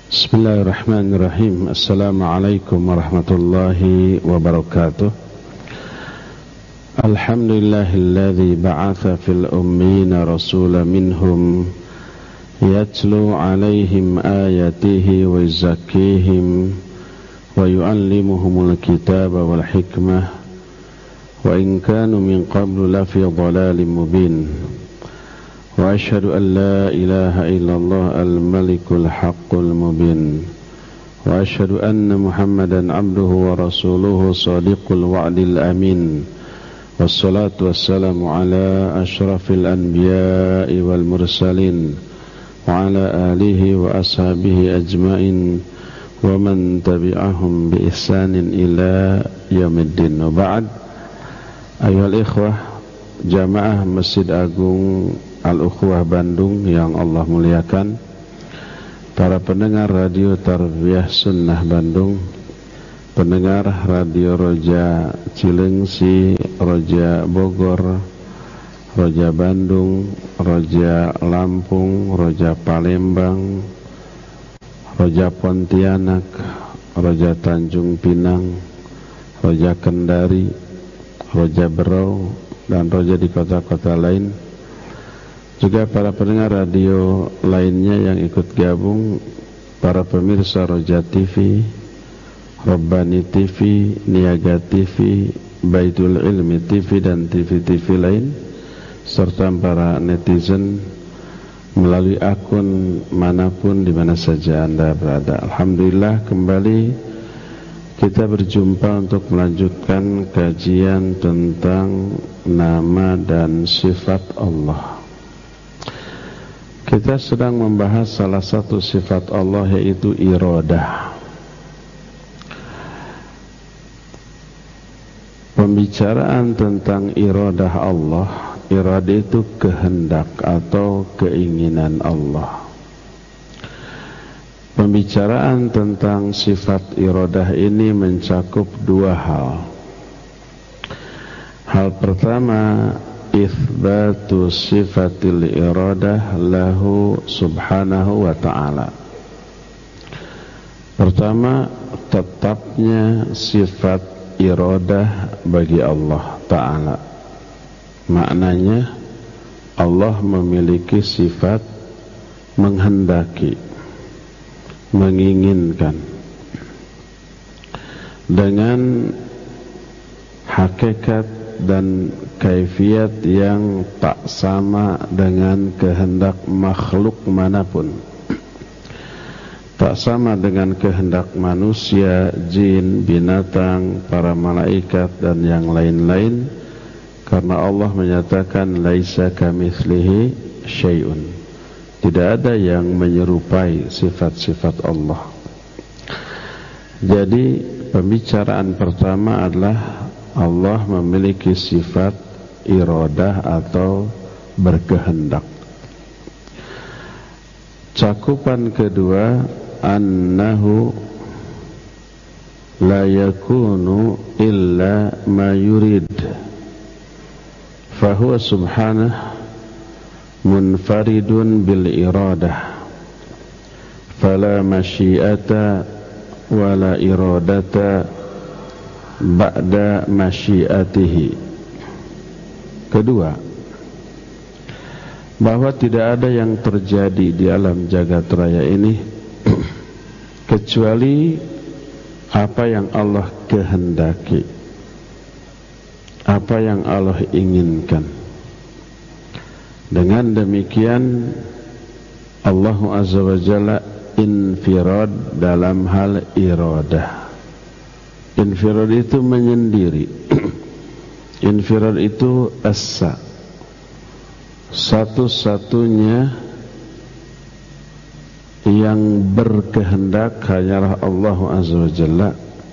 Bismillahirrahmanirrahim. Assalamualaikum warahmatullahi wabarakatuh. Alhamdulillahilladzi ba'atha fil ummiyina rasulan minhum yatlu alaihim ayatihi wa yuzakkihim wa yu'allimuhumul kitaba wal hikmah wa in kanu min qablu lafi dhalalin mubin. Wa asyhadu an la ilaha illallah al-malikul haqqul mubin. Wa asyhadu anna Muhammadan abduhu wa rasuluhu sadiqul wa'dil amin. Wassalatu wassalamu ala asyrafil anbiya'i wal mursalin wa ala alihi wa ashabihi ajmain wa man tabi'ahum bi ihsanin ila yaumiddin. Wa ba'd. Ayyuhal ikhwah jamaah Masjid Agung Al-Ukhuwah Bandung yang Allah muliakan, para pendengar Radio Tarbiyah Sunnah Bandung, pendengar Radio Roja Cilengsi, Roja Bogor, Roja Bandung, Roja Lampung, Roja Palembang, Roja Pontianak, Roja Tanjung Pinang, Roja Kendari, Roja Berau, dan Roja di kota-kota lain. Juga para pendengar radio lainnya yang ikut gabung, para pemirsa Roja TV, Rabbani TV, Niaga TV, Baitul Ilmi TV dan TV-TV lain, serta para netizen melalui akun manapun di mana saja Anda berada. Alhamdulillah kembali kita berjumpa untuk melanjutkan kajian tentang nama dan sifat Allah. Kita sedang membahas salah satu sifat Allah, yaitu iradah. Pembicaraan tentang iradah Allah, iradah itu kehendak atau keinginan Allah. Pembicaraan tentang sifat iradah ini mencakup dua hal. Hal pertama, itsbatu sifatil iradah lahu subhanahu wa ta'ala. Pertama, tetapnya sifat iradah bagi Allah ta'ala. Maknanya Allah memiliki sifat menghendaki, menginginkan, dengan hakikat dan kaifiat yang tak sama dengan kehendak makhluk manapun. Tak sama dengan kehendak manusia, jin, binatang, para malaikat dan yang lain-lain, karena Allah menyatakan laisa kamitslihi syai'un. Tidak ada yang menyerupai sifat-sifat Allah. Jadi pembicaraan pertama adalah Allah memiliki sifat iradah atau berkehendak. Cakupan kedua, annahu la yakunu illa ma yurid, fahuwa subhanahu munfaridun bil iradah, fala masyiata wala iradata ba'da masyiatihi. Kedua, bahwa tidak ada yang terjadi di alam jagat raya ini kecuali apa yang Allah kehendaki, apa yang Allah inginkan. Dengan demikian Allah Azza wa Jalla infirad dalam hal iradah. Infirad itu menyendiri. Infirad itu asa, satu-satunya yang berkehendak hanyalah Allah Azza wa Jalla.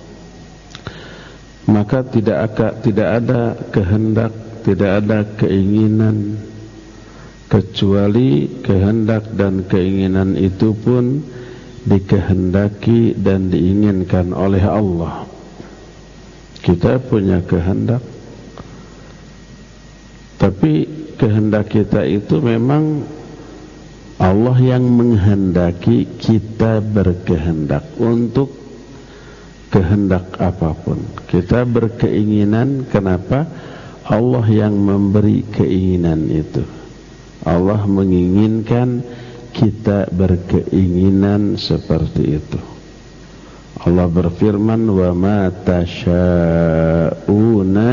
Maka tidak ada kehendak, tidak ada keinginan, kecuali kehendak dan keinginan itu pun dikehendaki dan diinginkan oleh Allah. Kita punya kehendak, tapi kehendak kita itu memang Allah yang menghendaki kita berkehendak untuk kehendak apapun. Kita berkeinginan, kenapa? Allah yang memberi keinginan itu. Allah menginginkan kita berkeinginan seperti itu. Allah berfirman, wa ma tasha'una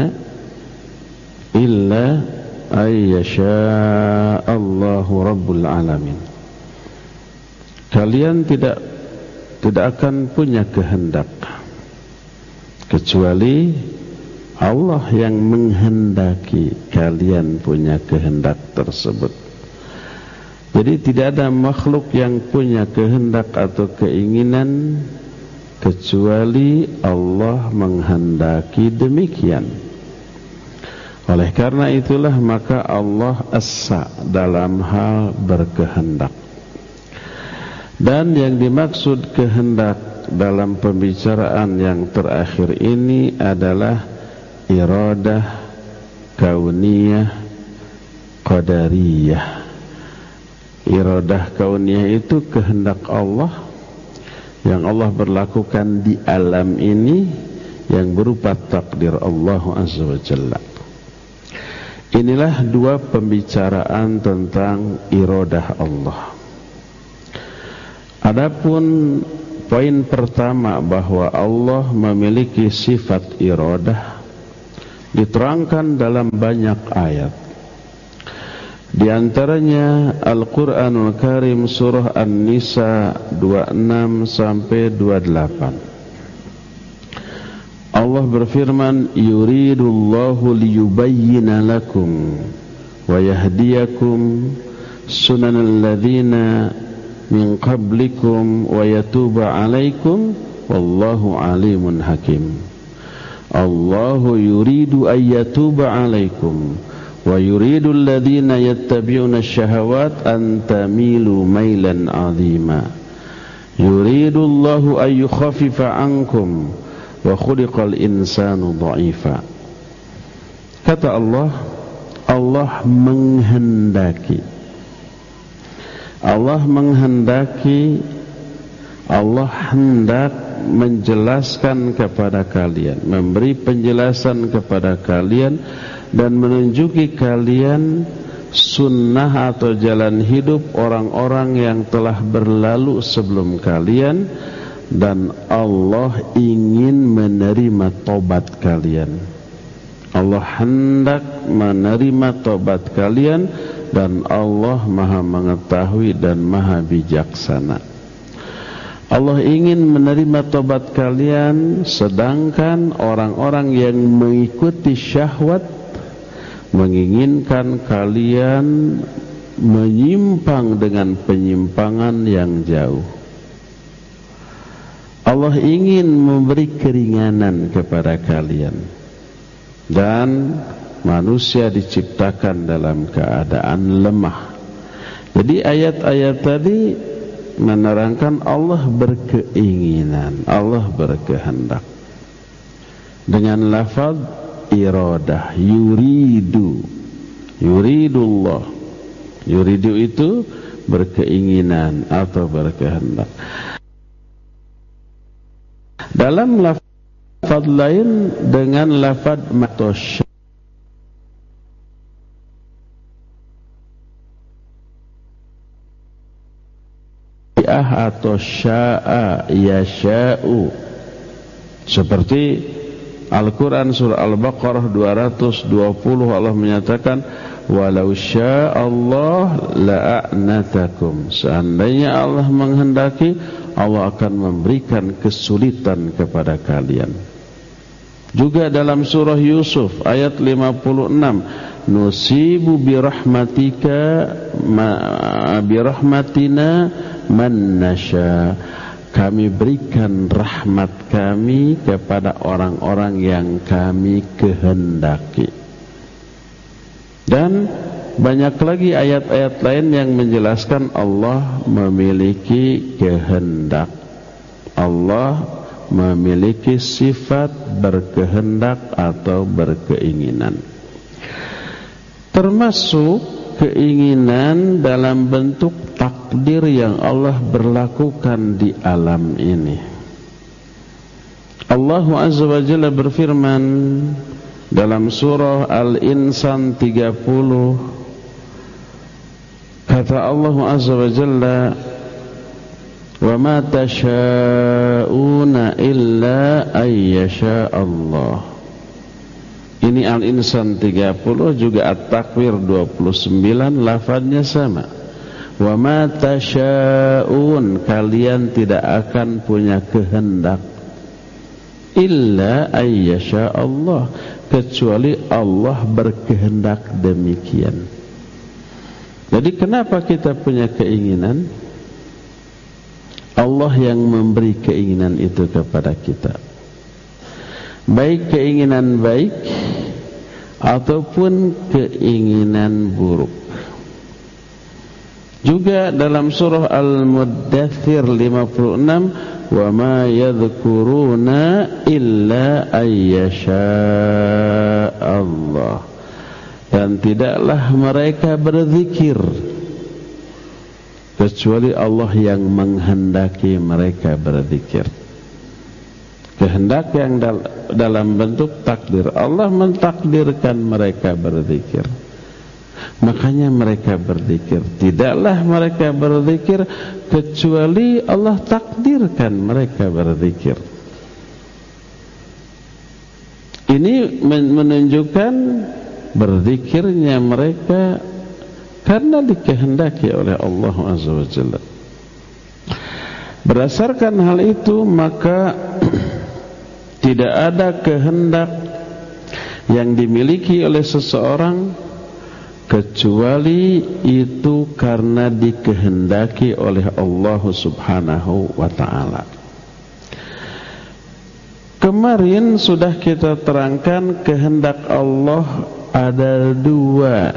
illa ayyasha Allahu Rabbul Alamin. Kalian tidak akan punya kehendak kecuali Allah yang menghendaki kalian punya kehendak tersebut. Jadi tidak ada makhluk yang punya kehendak atau keinginan kecuali Allah menghendaki demikian. Oleh karena itulah maka Allah esa dalam hal berkehendak. Dan yang dimaksud kehendak dalam pembicaraan yang terakhir ini adalah iradah kauniyah qadariyah. Iradah kauniyah itu kehendak Allah yang Allah berlakukan di alam ini yang berupa takdir Allah Azza wa Jalla. Inilah dua pembicaraan tentang iradah Allah. Adapun poin pertama bahwa Allah memiliki sifat iradah diterangkan dalam banyak ayat. Di antaranya Al-Qur'anul Karim surah An-Nisa 26 sampai 28. Allah berfirman, yuridullahu liyubayyina lakum wa yahdiyakum sunanal ladzina min qablikum wa yatuba alaikum wallahu alimun hakim. Allahu yuridu ayyatuba alaikum wa yuridu alladhina yattabi'una asyahawat an tamilu mailan 'azima. Yuridu Allahu an yukhaffifa 'ankum wa khuliqal insanu dha'ifa. Kata Allah, Allah menghendaki. Allah menghendaki, Allah hendak menjelaskan kepada kalian, memberi penjelasan kepada kalian dan menunjuki kalian sunnah atau jalan hidup orang-orang yang telah berlalu sebelum kalian, dan Allah ingin menerima tobat kalian. Allah hendak menerima tobat kalian dan Allah Maha mengetahui dan Maha bijaksana. Allah ingin menerima tobat kalian, sedangkan orang-orang yang mengikuti syahwat menginginkan kalian menyimpang dengan penyimpangan yang jauh. Allah ingin memberi keringanan kepada kalian, dan manusia diciptakan dalam keadaan lemah. Jadi ayat-ayat tadi menerangkan Allah berkeinginan, Allah berkehendak dengan lafaz iradah, yuridu, yuridullah. Yuridu itu berkeinginan atau berkehendak. Dalam lafaz lain dengan lafaz matosya atau sya'a yasha'u, seperti Al-Quran surah Al-Baqarah 220 Allah menyatakan walau sya'allah la'anatakum, seandainya Allah menghendaki Allah akan memberikan kesulitan kepada kalian. Juga dalam surah Yusuf ayat 56, nusibu birahmatina man nasya, kami berikan rahmat kami kepada orang-orang yang kami kehendaki. Dan banyak lagi ayat-ayat lain yang menjelaskan Allah memiliki kehendak. Allah memiliki sifat berkehendak atau berkeinginan. Termasuk keinginan dalam bentuk takdir. takdir yang Allah berlakukan di alam ini. Allah Azza wa Jalla berfirman dalam surah Al-Insan 30, kata Allah Azza wa Jalla, wa ma tasha'una illa ayyasha Allah. Ini Al-Insan 30, juga At-Takwir 29, lafadznya sama. Wa ma tasha'un, kalian tidak akan punya kehendak, illa ayyasha Allah, kecuali Allah berkehendak demikian. Jadi kenapa kita punya keinginan? Allah yang memberi keinginan itu kepada kita, baik keinginan baik ataupun keinginan buruk. Juga dalam surah Al-Muddathir 56, wa ma yadhkuruna illa ayyasha Allah, dan tidaklah mereka berzikir kecuali Allah yang menghendaki mereka berzikir. Kehendak yang dalam bentuk takdir. Allah mentakdirkan mereka berzikir, makanya mereka berzikir. Tidaklah mereka berzikir kecuali Allah takdirkan mereka berzikir. Ini menunjukkan berzikirnya mereka karena dikehendaki oleh Allah Azza wa Jalla. Berdasarkan hal itu, maka tidak ada kehendak yang dimiliki oleh seseorang kecuali itu karena dikehendaki oleh Allah Subhanahu wa ta'ala. Kemarin sudah kita terangkan kehendak Allah ada dua,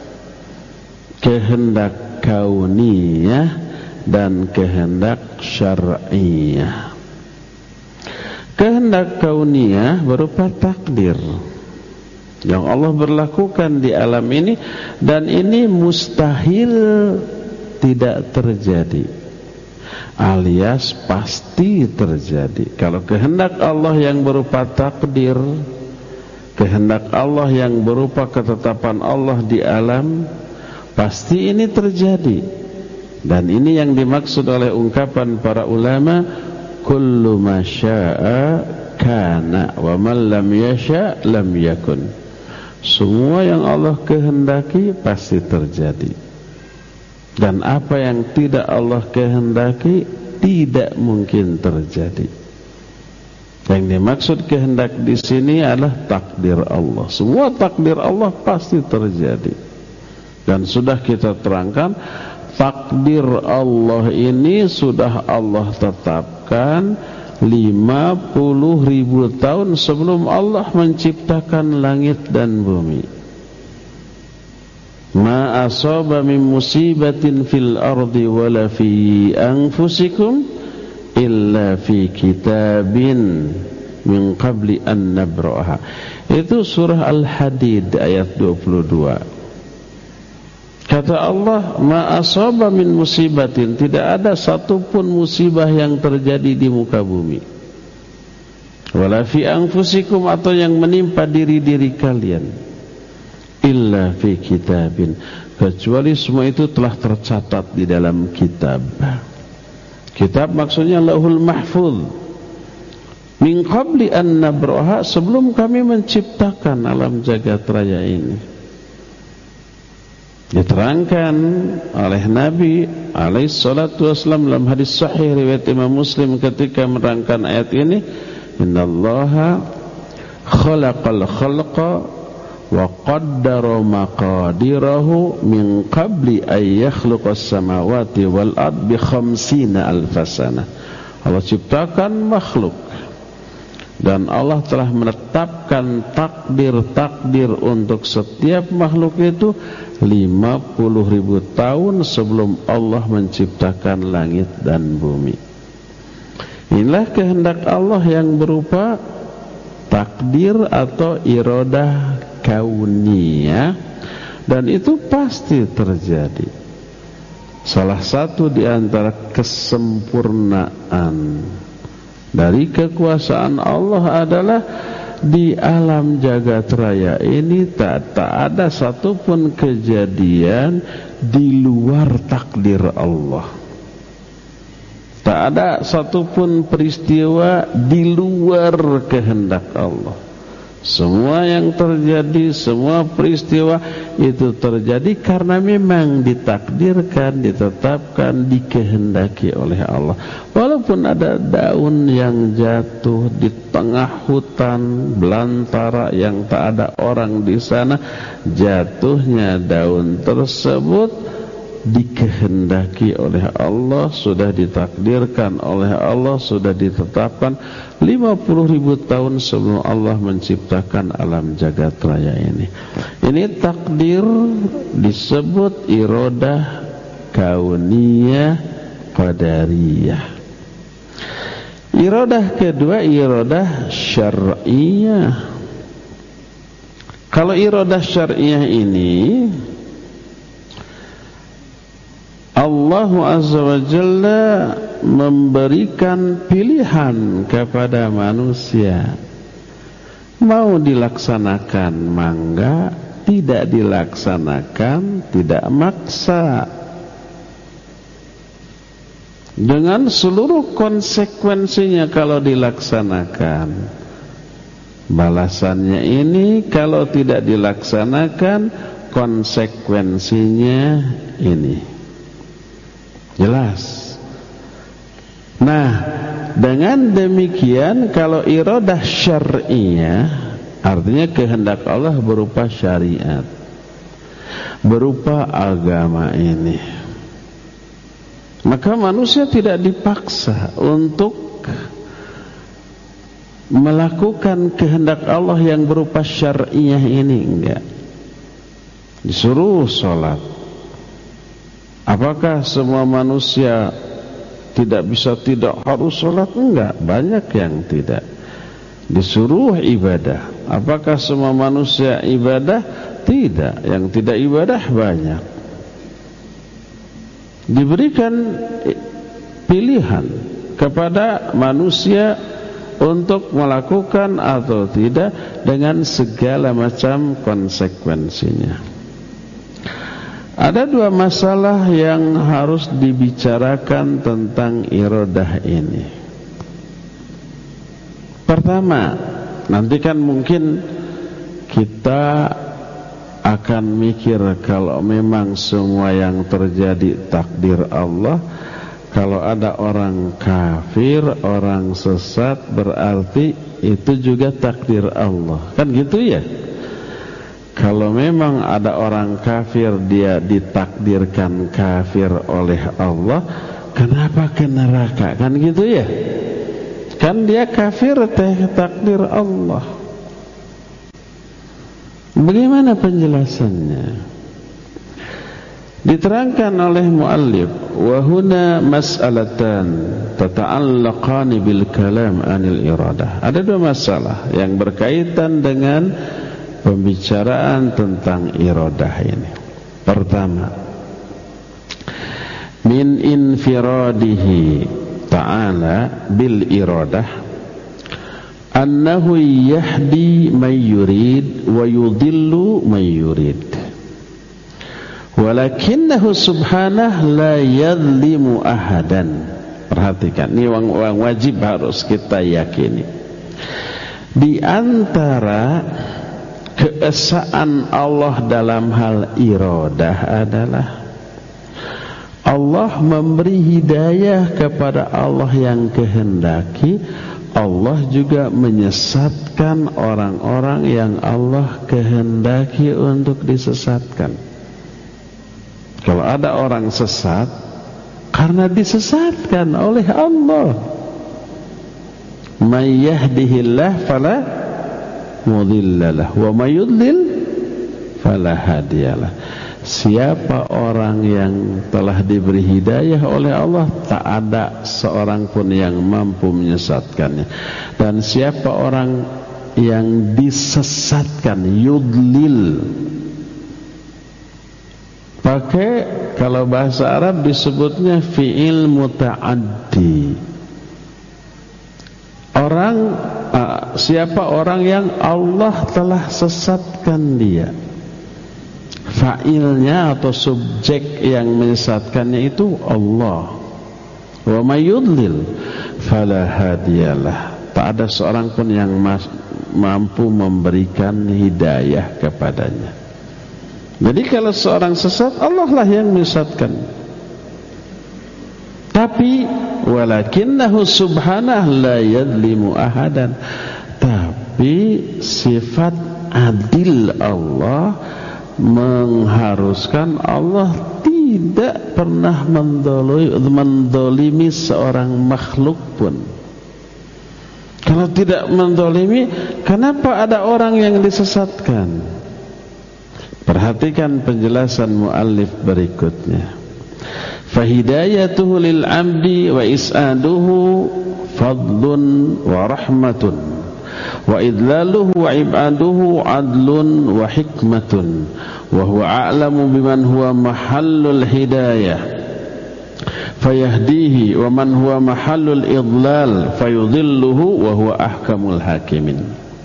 kehendak kauniyah dan kehendak syar'iyah. Kehendak kauniyah berupa takdir yang Allah berlakukan di alam ini, dan ini mustahil tidak terjadi, alias pasti terjadi. Kalau kehendak Allah yang berupa takdir, kehendak Allah yang berupa ketetapan Allah di alam, pasti ini terjadi. Dan ini yang dimaksud oleh ungkapan para ulama, kullu ma syaa kana wa man lam yasha lam yakun. Semua yang Allah kehendaki pasti terjadi, dan apa yang tidak Allah kehendaki tidak mungkin terjadi. Yang dimaksud kehendak di sini adalah takdir Allah. Semua takdir Allah pasti terjadi. Dan sudah kita terangkan, takdir Allah ini sudah Allah tetapkan 50.000 tahun sebelum Allah menciptakan langit dan bumi. Ma asaba min musibatin fil ardi wala fi anfusikum illa fi kitabin min qabli an nabraha. Itu surah Al-Hadid ayat 22. Kata Allah, ma asaba min musibatin, tidak ada satupun musibah yang terjadi di muka bumi. Wala fi anfusikum, atau yang menimpa diri-diri kalian. Illa fi kitabin, kecuali semua itu telah tercatat di dalam kitab. Kitab maksudnya Lauhul Mahfuz. Min qabli an nabraha, sebelum kami menciptakan alam jagat raya ini. Diterangkan oleh Nabi alaihi salatu wassalam dalam hadis sahih riwayat Imam Muslim ketika menerangkan ayat ini, innallaha khalaqal khalqa wa qaddara maqadirahu min qabli ay yakhluqas samawati wal ard bi 50 alfasana. Allah ciptakan makhluk, dan Allah telah menetapkan takdir-takdir untuk setiap makhluk itu 50.000 tahun sebelum Allah menciptakan langit dan bumi. Inilah kehendak Allah yang berupa takdir atau iradah kauniyah, dan itu pasti terjadi. Salah satu di antara kesempurnaan dari kekuasaan Allah adalah di alam jagat raya ini tak ada satupun kejadian di luar takdir Allah. Tak ada satupun peristiwa di luar kehendak Allah. Semua yang terjadi, semua peristiwa itu terjadi karena memang ditakdirkan, ditetapkan, dikehendaki oleh Allah. Walaupun ada daun yang jatuh di tengah hutan belantara yang tak ada orang di sana, jatuhnya daun tersebut dikehendaki oleh Allah, sudah ditakdirkan oleh Allah, sudah ditetapkan 50.000 tahun sebelum Allah menciptakan alam jagat raya ini. Ini takdir, disebut iradah kauniyah qadariyah. Iradah kedua iradah syar'iyah. Kalau iradah syar'iyah ini Allah Azza wa Jalla memberikan pilihan kepada manusia. Mau dilaksanakan mangga, tidak dilaksanakan, tidak maksa. Dengan seluruh konsekuensinya kalau dilaksanakan. Balasannya ini, kalau tidak dilaksanakan, konsekuensinya ini. Jelas. Nah, dengan demikian kalau iradah syar'iyah artinya kehendak Allah berupa syariat, berupa agama ini, maka manusia tidak dipaksa untuk melakukan kehendak Allah yang berupa syar'iyah ini, enggak. Disuruh sholat. Apakah semua manusia tidak harus sholat? Enggak, banyak yang tidak. Disuruh ibadah. Apakah semua manusia ibadah? Tidak, yang tidak ibadah banyak. Diberikan pilihan kepada manusia untuk melakukan atau tidak dengan segala macam konsekuensinya. Ada dua masalah yang harus dibicarakan tentang iradah ini. Pertama, nanti kan mungkin kita akan mikir kalau memang semua yang terjadi takdir Allah, kalau ada orang kafir, orang sesat, berarti itu juga takdir Allah. Kan gitu ya? Kalau memang ada orang kafir, dia ditakdirkan kafir oleh Allah, kenapa ke neraka? Kan gitu ya? Kan dia kafir takdir Allah. Bagaimana penjelasannya? Diterangkan oleh muallif, wa huna mas'alatan tata'allaqani bil kalam anil iradah. Ada dua masalah yang berkaitan dengan pembicaraan tentang iradah ini. Pertama, min infiradihi ta'ala bil iradah annahu yahdi man yurid wa yudillu man yurid, walakinnahu subhanahu la yadhlimu ahadan. Perhatikan, ini yang wajib harus kita yakini. Di antara keesaan Allah dalam hal iradah adalah Allah memberi hidayah kepada Allah yang kehendaki. Allah juga menyesatkan orang-orang yang Allah kehendaki untuk disesatkan. Kalau ada orang sesat karena disesatkan oleh Allah. May yahdihillah fala mudhillalah wa may yudlil fala hadiyalah. Siapa orang yang telah diberi hidayah oleh Allah, tak ada seorang pun yang mampu menyesatkannya. Dan siapa orang yang disesatkan, yudlil, pakai, kalau bahasa Arab disebutnya fi'il muta'addi. Siapa orang yang Allah telah sesatkan dia, fa'ilnya atau subjek yang menyesatkannya itu Allah. Wa may yudlil fala hadiyalah. Tak ada seorang pun yang mampu memberikan hidayah kepadanya. Jadi kalau seorang sesat, Allah lah yang menyesatkan. Tapi walakinnahu subhanahu la yadlimu ahadan. Tapi sifat adil Allah mengharuskan Allah tidak pernah mendolimi seorang makhluk pun. Kalau tidak mendolimi, kenapa ada orang yang disesatkan? Perhatikan penjelasan muallif berikutnya. Fahidayatuhu lil 'abdi wa is'aduhu fadlun wa rahmatun wa idlaluhu wa ibaduhu adlun wa hikmatun wa huwa a'lamu biman huwa mahallul hidayah fayahdihi wa man huwa mahallul idlal fayudhilluhu wa huwa ahkamul hakimin.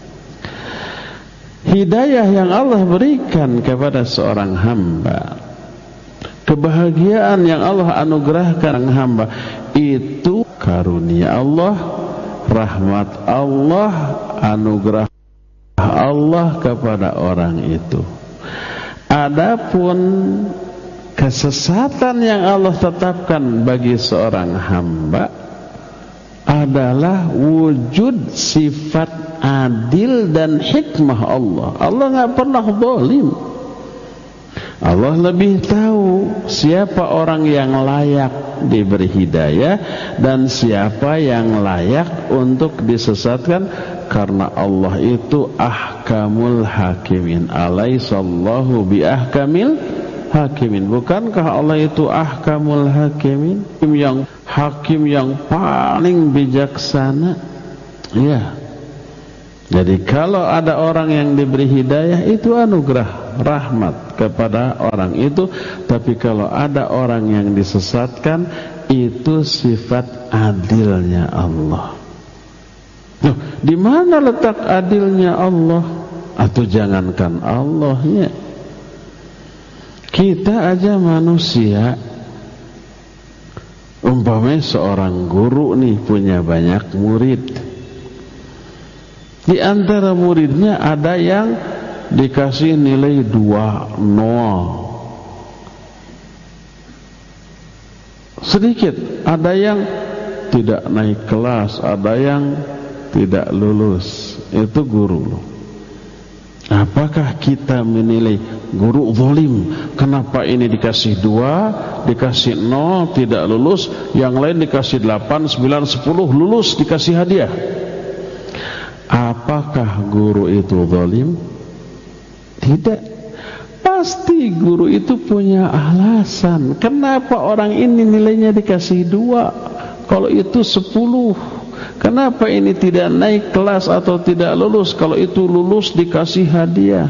Hidayah yang Allah berikan kepada seorang hamba, kebahagiaan yang Allah anugerahkan hamba, itu karunia Allah, rahmat Allah, anugerah Allah kepada orang itu. Adapun kesesatan yang Allah tetapkan bagi seorang hamba adalah wujud sifat adil dan hikmah Allah. Allah enggak pernah zalim. Allah lebih tahu siapa orang yang layak diberi hidayah dan siapa yang layak untuk disesatkan, karena Allah itu ahkamul hakimin. Alaihissallahu bi ahkamil hakimin. Bukankah Allah itu ahkamul hakimin, yang hakim yang paling bijaksana? Ya. Jadi kalau ada orang yang diberi hidayah, itu anugerah, rahmat kepada orang itu. Tapi kalau ada orang yang disesatkan, itu sifat adilnya Allah. Loh, di mana letak adilnya Allah? Atau jangankan Allahnya, kita aja manusia. Umpamanya seorang guru nih punya banyak murid. Di antara muridnya ada yang dikasih nilai 2, 0. Sedikit. Ada yang tidak naik kelas, ada yang tidak lulus. Itu guru. Apakah kita menilai guru zalim? Kenapa ini dikasih 2, dikasih 0, tidak lulus, yang lain dikasih 8, 9, 10 lulus, dikasih hadiah? Apakah guru itu zalim? Tidak. Pasti guru itu punya alasan. Kenapa orang ini nilainya dikasih 2, kalau itu 10? Kenapa ini tidak naik kelas atau tidak lulus, kalau itu lulus dikasih hadiah?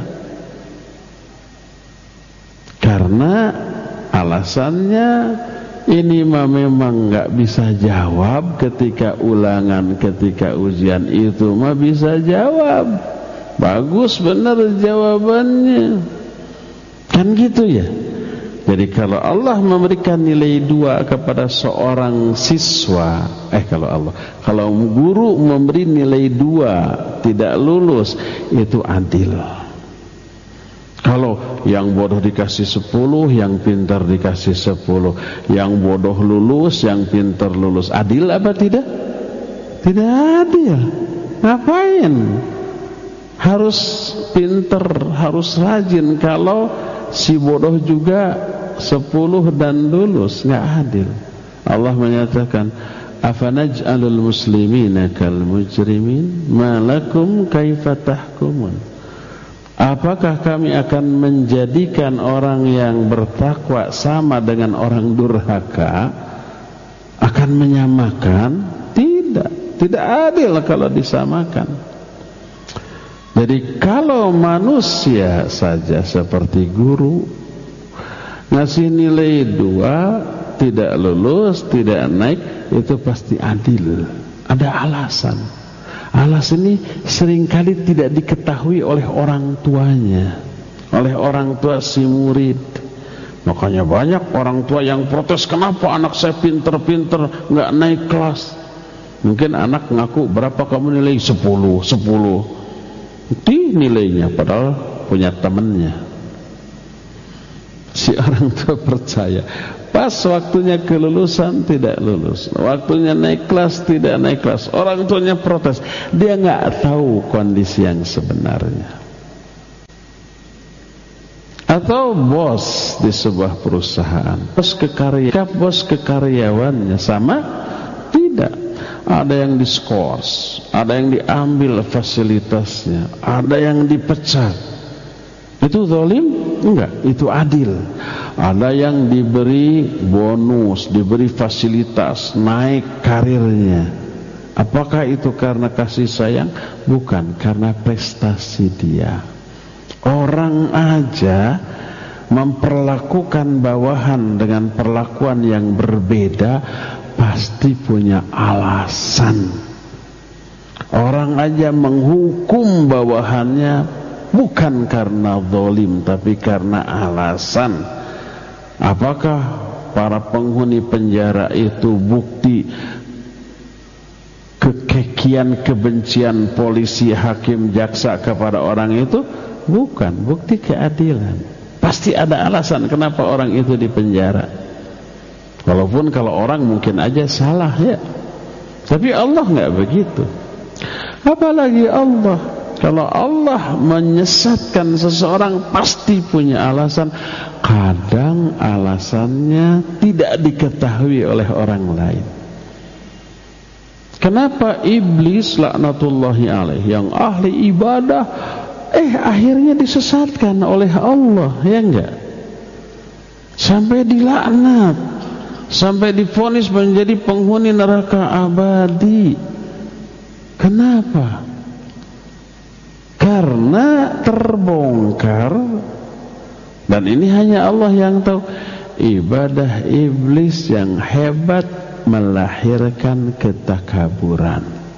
Karena alasannya ini memang nggak bisa jawab ketika ulangan, ketika ujian itu bisa jawab. Bagus benar jawabannya. Kan gitu ya. Jadi kalau Allah memberikan nilai 2 kepada seorang siswa, kalau guru memberi nilai 2 tidak lulus, itu adil. Kalau yang bodoh dikasih 10, yang pintar dikasih 10, yang bodoh lulus, yang pintar lulus, adil apa tidak? Tidak adil. Ngapain? Harus pintar, harus rajin. Kalau si bodoh juga 10 dan lulus, nggak adil. Allah menyatakan, afanaj'alul muslimina kal mujrimin ma lakum kaifa tahkumun. Apakah kami akan menjadikan orang yang bertakwa sama dengan orang durhaka? Akan menyamakan? Tidak. Tidak adil kalau disamakan. Jadi kalau manusia saja seperti guru ngasih nilai 2, tidak lulus, tidak naik, itu pasti adil. Ada alasan. Alasan ini seringkali tidak diketahui oleh orang tuanya, oleh orang tua si murid. Makanya banyak orang tua yang protes, kenapa anak saya pinter-pinter nggak naik kelas. Mungkin anak ngaku, berapa kamu nilai? 10. Di nilainya, padahal punya temannya. Si orang tua percaya. Pas waktunya kelulusan tidak lulus, waktunya naik kelas tidak naik kelas. Orang tuanya protes. Dia nggak tahu kondisi yang sebenarnya. Atau bos di sebuah perusahaan, bos ke karyawannya sama? Tidak. Ada yang diskors, ada yang diambil fasilitasnya, ada yang dipecat. Itu zalim? Enggak, itu adil. Ada yang diberi bonus, diberi fasilitas, naik karirnya. Apakah itu karena kasih sayang? Bukan, karena prestasi dia. Orang aja memperlakukan bawahan dengan perlakuan yang berbeda, pasti punya alasan. Orang aja menghukum bawahannya bukan karena zalim, tapi karena alasan. Apakah para penghuni penjara itu bukti kekekian, kebencian polisi, hakim, jaksa kepada orang itu? Bukan, bukti keadilan. Pasti ada alasan kenapa orang itu dipenjara. Walaupun kalau orang mungkin aja salah ya, tapi Allah nggak begitu. Apalagi Allah. Kalau Allah menyesatkan seseorang pasti punya alasan. Kadang alasannya tidak diketahui oleh orang lain. Kenapa iblis laknatullahi alaih yang ahli ibadah akhirnya disesatkan oleh Allah, ya enggak? Sampai dilaknat, sampai divonis menjadi penghuni neraka abadi. Kenapa? Karena terbongkar, dan ini hanya Allah yang tahu, ibadah iblis yang hebat melahirkan ketakaburan.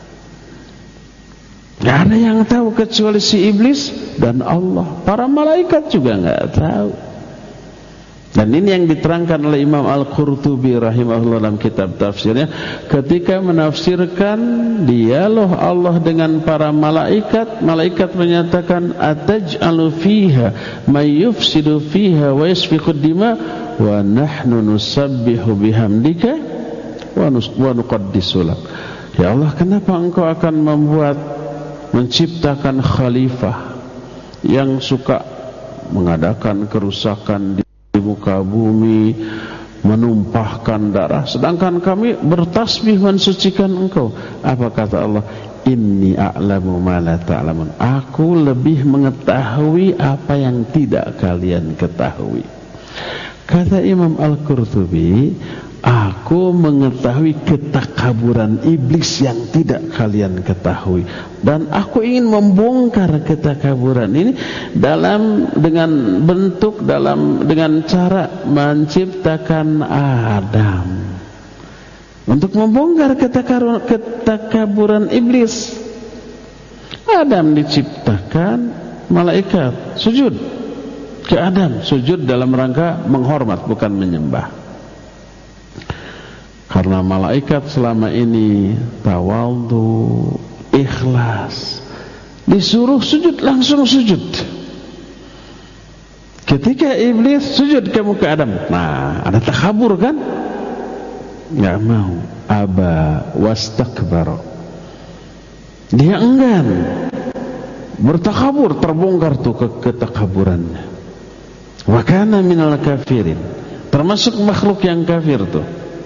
Gak ada yang tahu kecuali si iblis dan Allah. Para malaikat juga gak tahu. Dan ini yang diterangkan oleh Imam Al-Qurtubi rahimahullah dalam kitab tafsirnya, ketika menafsirkan dialog Allah dengan para malaikat. Malaikat menyatakan, ataj'alu fiha may yufsidu fiha wa yasfiku dima wa nahnu nusabbihu bihamdika wa nuqaddisu lak. Ya Allah, kenapa engkau akan menciptakan khalifah yang suka mengadakan kerusakan di muka bumi, menumpahkan darah, sedangkan kami bertasbih mensucikan engkau? Apa kata Allah? Inni a'lamu ma la ta'lamun. Aku lebih mengetahui apa yang tidak kalian ketahui. Kata Imam Al-Qurtubi, aku mengetahui ketakaburan iblis yang tidak kalian ketahui, dan aku ingin membongkar ketakaburan ini dengan cara menciptakan Adam, untuk membongkar ketakaburan iblis. Adam diciptakan, malaikat sujud ke Adam, sujud dalam rangka menghormat, bukan menyembah. Karena malaikat selama ini tawadhu, ikhlas, disuruh sujud langsung sujud. Ketika iblis sujud kamu ke Adam, nah ada takabur kan? Nggak mau, aba wastakbara. Dia enggan, bertakabur, terbongkar tuh ketakaburannya. Wa kana minal kafirin, termasuk makhluk yang kafir tuh.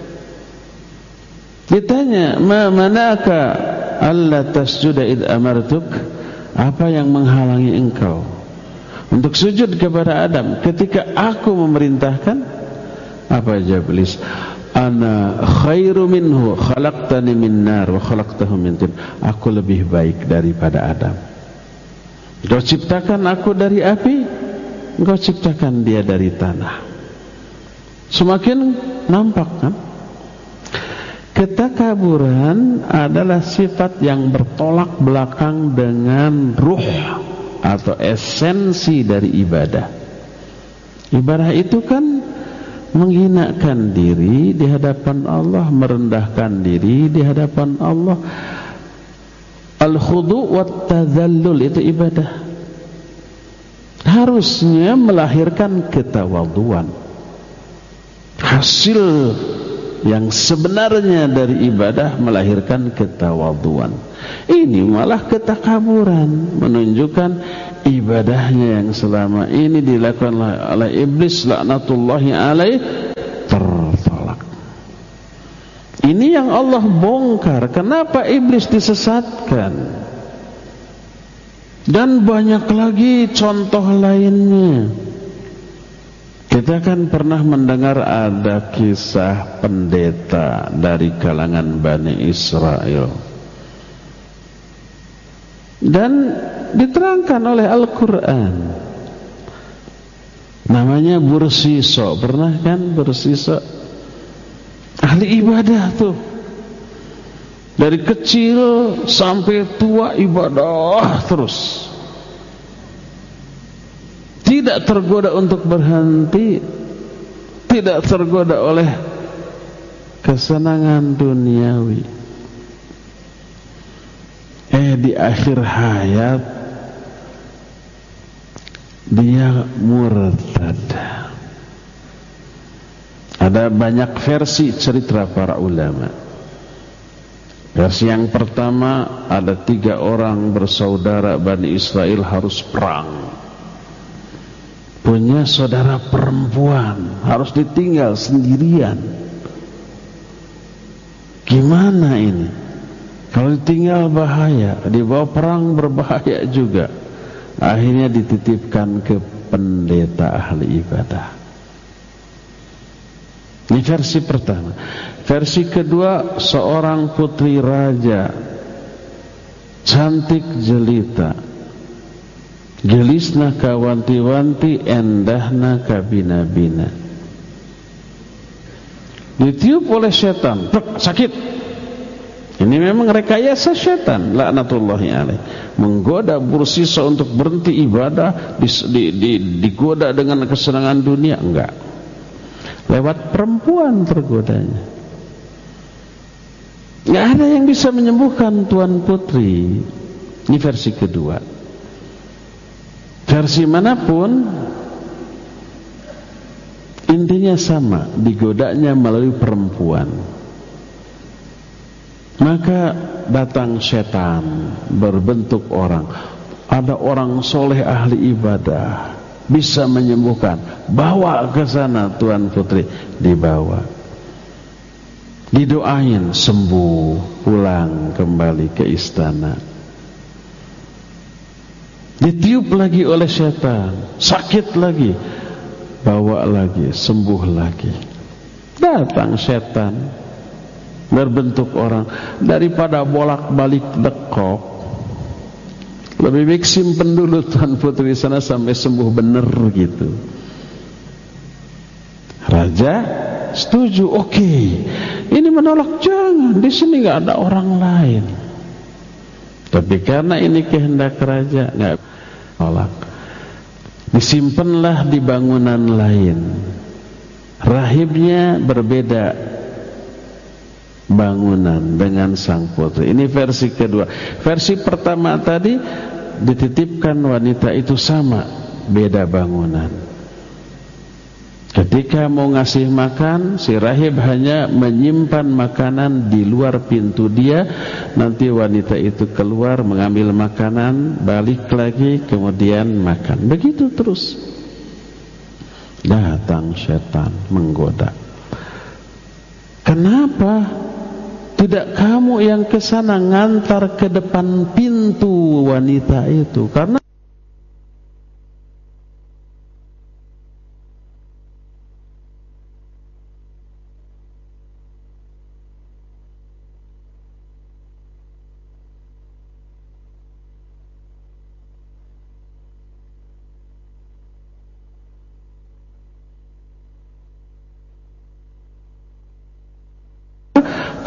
Ditanya, ma manaka alla tasjuda id amartuk? Apa yang menghalangi engkau untuk sujud kepada Adam ketika aku memerintahkan? Apa jawab iblis? Ana khairu minhu, khalaqtani min nar wa khalaqtahu min tin. Aku lebih baik daripada Adam. Engkau ciptakan aku dari api, engkau ciptakan dia dari tanah. Semakin nampak kan? Ketakaburan adalah sifat yang bertolak belakang dengan ruh atau esensi dari ibadah. Ibadah itu kan menghinakan diri di hadapan Allah, merendahkan diri di hadapan Allah. Al-khudu' wat tadzallul itu ibadah. Harusnya melahirkan ketawaduan. Hasil yang sebenarnya dari ibadah melahirkan ketawaduan. Ini malah ketakaburan, menunjukkan ibadahnya yang selama ini dilakukan oleh iblis laknatullahi alaih tertolak. Ini yang Allah bongkar. Kenapa iblis disesatkan? Dan banyak lagi contoh lainnya. Kita kan pernah mendengar ada kisah pendeta dari kalangan Bani Israel. Dan diterangkan oleh Al-Quran. Namanya Bursiso. Pernah kan Bursiso? Ahli ibadah tuh. Dari kecil sampai tua ibadah terus. Tidak tergoda untuk berhenti. Tidak tergoda oleh kesenangan duniawi. Di akhir hayat dia murtad. Ada banyak versi cerita para ulama. Versi yang pertama, ada 3 orang bersaudara Bani Israel harus perang. Punya saudara perempuan, harus ditinggal sendirian. Gimana ini? Kalau ditinggal bahaya, dibawa perang berbahaya juga. Akhirnya dititipkan ke pendeta ahli ibadah. Ini versi pertama. Versi kedua, seorang putri raja, cantik jelita, gelisna kawanti-wanti, endahna kabina-bina. Ditiup oleh setan, sakit. Ini memang rekayasa setan, laknatullahi alaih. Menggoda Bursiso untuk berhenti ibadah, digoda dengan kesenangan dunia, enggak. Lewat perempuan tergodanya. Nggak ada yang bisa menyembuhkan Tuan Putri. Ini versi kedua. Versi manapun, intinya sama, digodanya melalui perempuan. Maka datang setan berbentuk orang. Ada orang soleh ahli ibadah, bisa menyembuhkan. Bawa ke sana Tuan Putri. Dibawa, didoain sembuh, pulang kembali ke istana. Ditiup lagi oleh setan, sakit lagi, bawa lagi, sembuh lagi. Datang setan berbentuk orang. Daripada bolak-balik dekok, lebih baik simpen dulu Tuan Putri sana sampai sembuh bener gitu. Raja setuju, oke. Ini menolak, jangan, di sini nggak ada orang lain. Tapi karena ini kehendak raja, nggak tolak. Disimpanlah di bangunan lain. Rahibnya berbeda bangunan dengan sang putri. Ini versi kedua. Versi pertama tadi, dititipkan wanita itu sama, beda bangunan. Ketika mau ngasih makan, si rahib hanya menyimpan makanan di luar pintu dia. Nanti wanita itu keluar mengambil makanan, balik lagi, kemudian makan. Begitu terus. Datang setan menggoda. Kenapa tidak kamu yang ke sana ngantar ke depan pintu wanita itu? Karena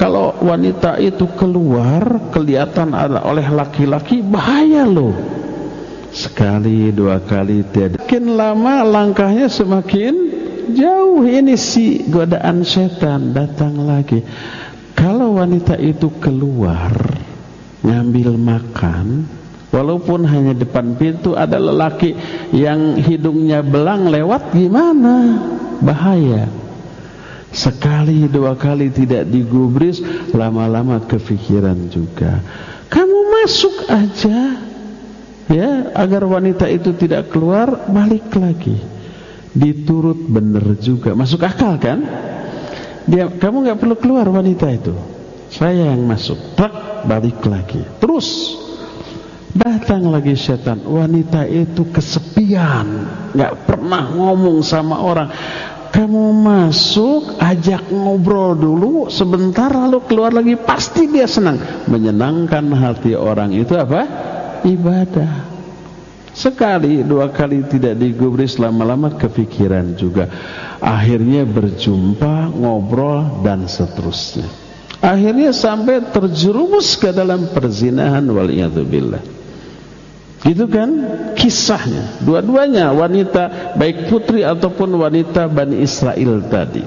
kalau wanita itu keluar kelihatan oleh laki-laki, bahaya loh. Sekali, dua kali, tidak. Makin lama langkahnya semakin jauh. Ini si godaan setan datang lagi. Kalau wanita itu keluar ngambil makan, walaupun hanya depan pintu ada lelaki yang hidungnya belang lewat, gimana? Bahaya. Sekali, dua kali tidak digubris, lama-lama kepikiran juga. Kamu masuk aja, ya, agar wanita itu tidak keluar, balik lagi. Diturut bener juga, masuk akal kan? Kamu nggak perlu keluar wanita itu, saya yang masuk. Truk, balik lagi. Terus datang lagi setan. Wanita itu kesepian, nggak pernah ngomong sama orang. Kamu masuk, ajak ngobrol dulu sebentar, lalu keluar lagi, pasti dia senang. Menyenangkan hati orang itu apa? Ibadah. Sekali, dua kali tidak digubris, lama-lama kepikiran juga. Akhirnya berjumpa, ngobrol, dan seterusnya. Akhirnya sampai terjerumus ke dalam perzinahan, waliyadzubillah. Gitu kan kisahnya. Dua-duanya wanita, baik putri ataupun wanita Bani Israel tadi.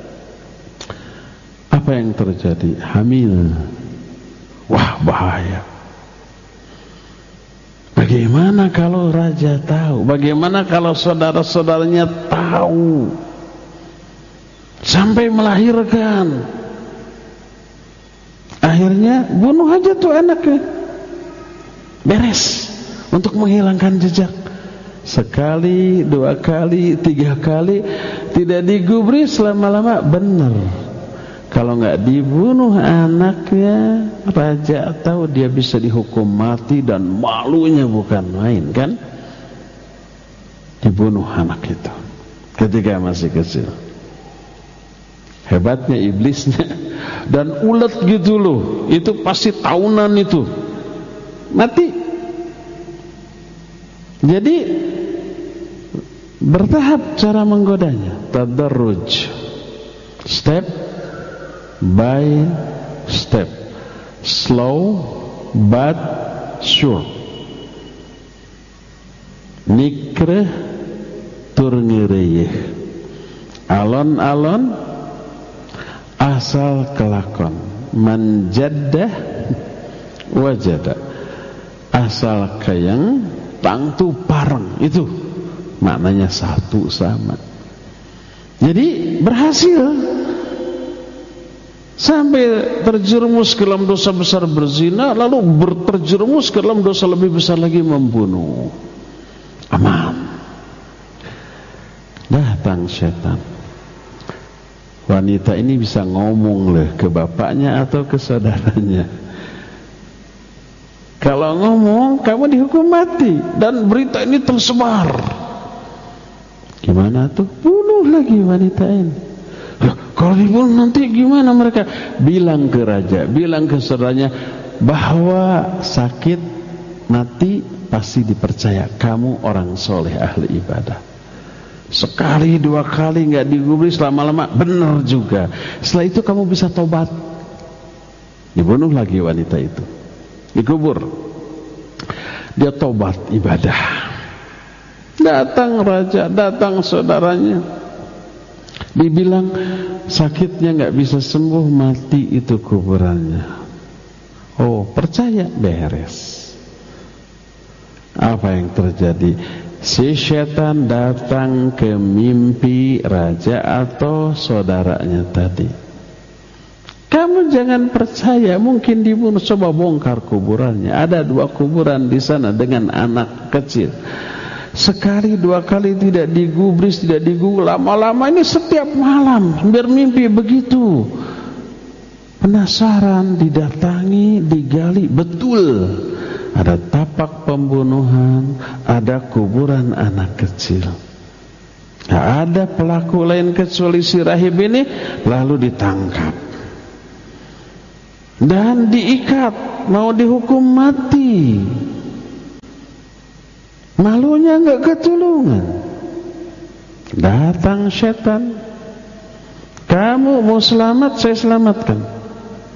Apa yang terjadi? Hamil. Wah, bahaya. Bagaimana kalau raja tahu? Bagaimana kalau saudara-saudaranya tahu? Sampai melahirkan. Akhirnya bunuh aja tuh anaknya. Beres. Untuk menghilangkan jejak. Sekali, dua kali, tiga kali tidak digubris, lama-lama benar. Kalau nggak dibunuh anaknya, raja tahu, dia bisa dihukum mati, dan malunya bukan main kan? Dibunuh anak itu ketika masih kecil. Hebatnya iblisnya. Dan ulet gitu loh, itu pasti tahunan itu. Mati. Jadi bertahap cara menggodanya, tadarruj, step by step, slow but sure. Nikreh tur ngireyeh, alon-alon asal kelakon, manjaddah wajadah, asal kayang tangtu pareng, itu maknanya satu sama. Jadi berhasil sampai terjerumus ke dalam dosa besar berzina, lalu terjerumus ke dalam dosa lebih besar lagi, membunuh. Aman. Datang setan. Wanita ini bisa ngomong loh ke bapaknya atau ke saudaranya. Kalau ngomong, kamu dihukum mati. Dan berita ini tersebar. Gimana tuh? Bunuh lagi wanita ini. Kalau dibunuh nanti gimana mereka? Bilang ke raja, bilang ke saudaranya, bahwa sakit mati pasti dipercaya. Kamu orang soleh, ahli ibadah. Sekali, dua kali nggak digubris, lama-lama benar juga. Setelah itu kamu bisa tobat. Dibunuh lagi wanita itu, dikubur. Dia tobat ibadah. Datang raja, datang saudaranya, dibilang sakitnya nggak bisa sembuh, mati itu kuburannya. Oh, percaya, beres. Apa yang terjadi? Si setan datang ke mimpi raja atau saudaranya tadi. Kamu jangan percaya, mungkin dibunuh. Coba bongkar kuburannya. Ada 2 kuburan di sana dengan anak kecil. Sekali, 2 kali tidak digubris, tidak digugul. Lama-lama ini setiap malam bermimpi begitu. Penasaran, didatangi, digali. Betul, ada tapak pembunuhan, ada kuburan anak kecil. Gak ada pelaku lain kecuali si rahib ini. Lalu ditangkap dan diikat, mau dihukum mati. Malunya enggak ketulungan. Datang setan, kamu mau selamat, saya selamatkan.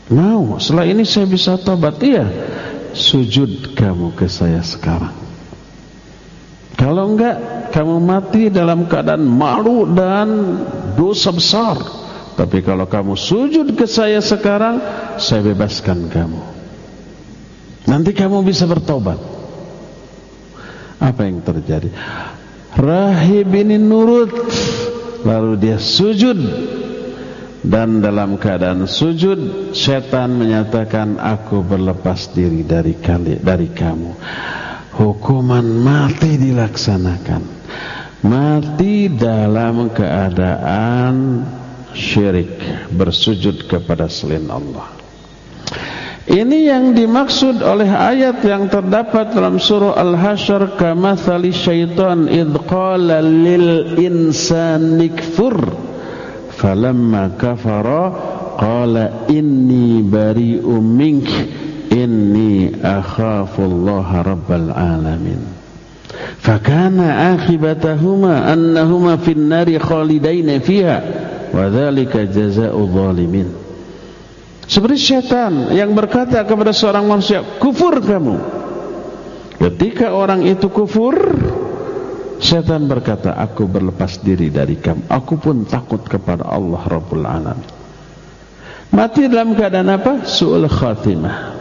Mau, setelah ini saya bisa tobat. Iya, sujud kamu ke saya sekarang. Kalau enggak, kamu mati dalam keadaan malu dan dosa besar. Tapi kalau kamu sujud ke saya sekarang, saya bebaskan kamu. Nanti kamu bisa bertobat. Apa yang terjadi? Rahib ini nurut, lalu dia sujud. Dan dalam keadaan sujud, setan menyatakan, aku berlepas diri dari kamu. Hukuman mati dilaksanakan. Mati dalam keadaan syirik, bersujud kepada selain Allah. Ini yang dimaksud oleh ayat yang terdapat dalam surah Al-Hasyr, kamatsali syaitan idh qala lil insani kfur falamma kafara qala inni bari'um mink inni akhafullaha rabbal alamin. Fakana akhibatahuma annahuma fin nari khalidaina fiha wa dzalika jazaa'u dzalimin. Seperti syaitan yang berkata kepada seorang manusia, kufur kamu. Ketika orang itu kufur, syaitan berkata, aku berlepas diri dari kamu. Aku pun takut kepada Allah Rabbul Alamin. Mati dalam keadaan apa? Su'ul khatimah.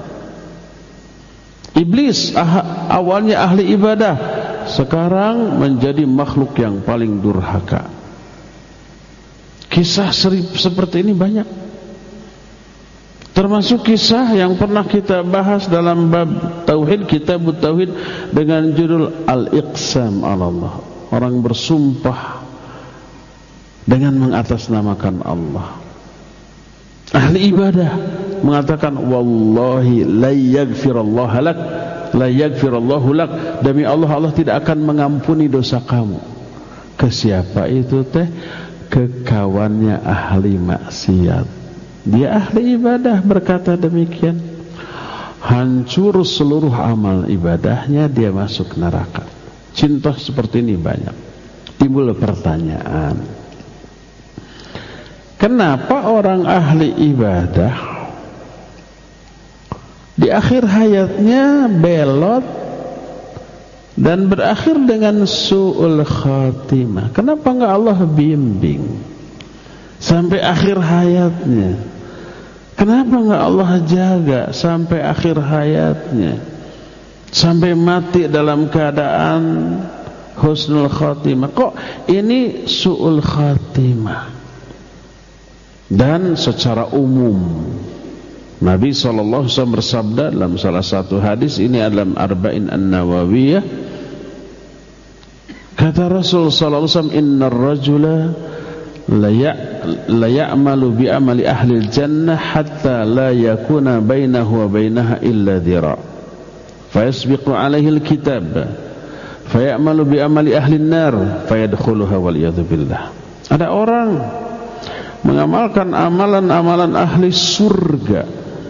Iblis awalnya ahli ibadah, sekarang menjadi makhluk yang paling durhaka. Kisah seperti ini banyak. Termasuk kisah yang pernah kita bahas dalam bab tauhid, kitab tauhid, dengan judul Al-Iqsam ala Allah. Orang bersumpah dengan mengatasnamakan Allah. Ahli ibadah mengatakan, wallahi la yaghfirullahu lak, la yaghfirullahu lak, demi Allah, Allah tidak akan mengampuni dosa kamu. Ke siapa itu teh? Ke kawannya ahli maksiat. Dia ahli ibadah berkata demikian. Hancur seluruh amal ibadahnya, dia masuk neraka. Cinta seperti ini banyak. Timbul pertanyaan, kenapa orang ahli ibadah di akhir hayatnya belot dan berakhir dengan su'ul khatimah? Kenapa enggak Allah bimbing sampai akhir hayatnya? Kenapa enggak Allah jaga sampai akhir hayatnya, sampai mati dalam keadaan husnul khatimah? Kok ini su'ul khatimah? Dan secara umum Nabi SAW bersabda dalam salah satu hadis, ini dalam Arba'in An-Nawawiyah, kata Rasul SAW, innar rajula la ya'malu bi amali ahli al-jannah hatta la yakuna bainahu wa bainaha illa dhira' fayasbiqu alaihi al-kitab fayamalu bi amali ahli an-nar fayadkhuluha wal yadhu billah. Ada orang mengamalkan amalan-amalan ahli surga,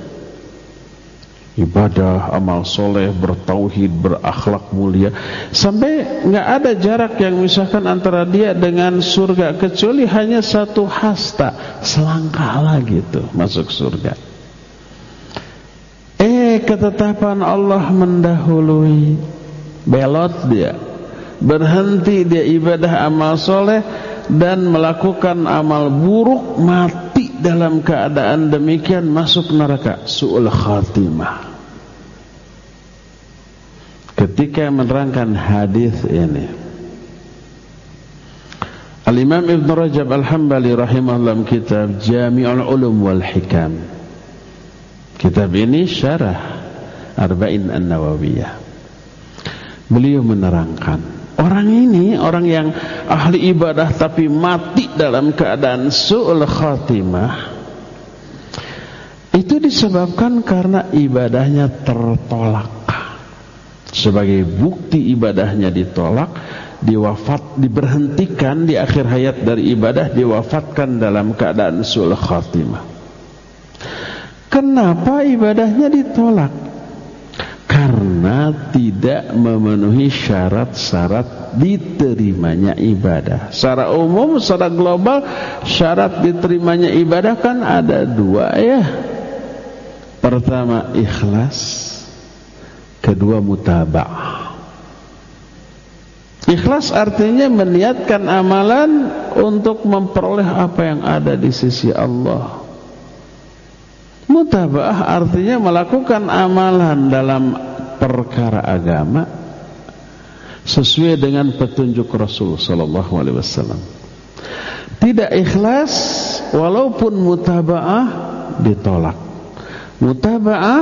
ibadah, amal soleh, bertauhid, berakhlak mulia, sampai nggak ada jarak yang memisahkan antara dia dengan surga kecuali hanya satu hasta, selangkah lagi tuh masuk surga. Ketetapan Allah mendahului, belot dia, berhenti dia ibadah amal soleh dan melakukan amal buruk, mati dalam keadaan demikian, masuk neraka, su'ul khatimah. Ketika menerangkan hadis ini, Al-Imam Ibn Rajab Al-Hambali rahimahullah kitab Jami'ul Ulum wal Hikam. Kitab ini syarah Arba'in An-Nawawiyah. Beliau menerangkan, orang ini, orang yang ahli ibadah tapi mati dalam keadaan su'ul khatimah, itu disebabkan karena ibadahnya tertolak. Sebagai bukti ibadahnya ditolak, diberhentikan di akhir hayat dari ibadah, diwafatkan dalam keadaan su'ul khatimah. Kenapa ibadahnya ditolak? Karena tidak memenuhi syarat-syarat diterimanya ibadah. Secara umum, secara global, syarat diterimanya ibadah kan ada dua ya. Pertama ikhlas, kedua mutaba'ah. Ikhlas artinya meniatkan amalan untuk memperoleh apa yang ada di sisi Allah. Mutaba'ah artinya melakukan amalan dalam perkara agama sesuai dengan petunjuk Rasul sallallahu alaihi wasallam. Tidak ikhlas walaupun mutaba'ah ditolak. Mutaba'ah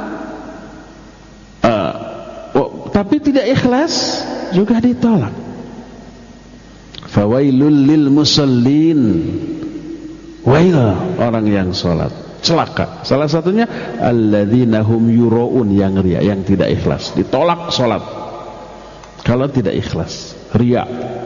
tapi tidak ikhlas juga ditolak. Fawailul lil musallin, wail orang yang salat, celaka. Salah satunya alladzina hum yuraun, yang riya, yang tidak ikhlas, ditolak salat kalau tidak ikhlas, riya.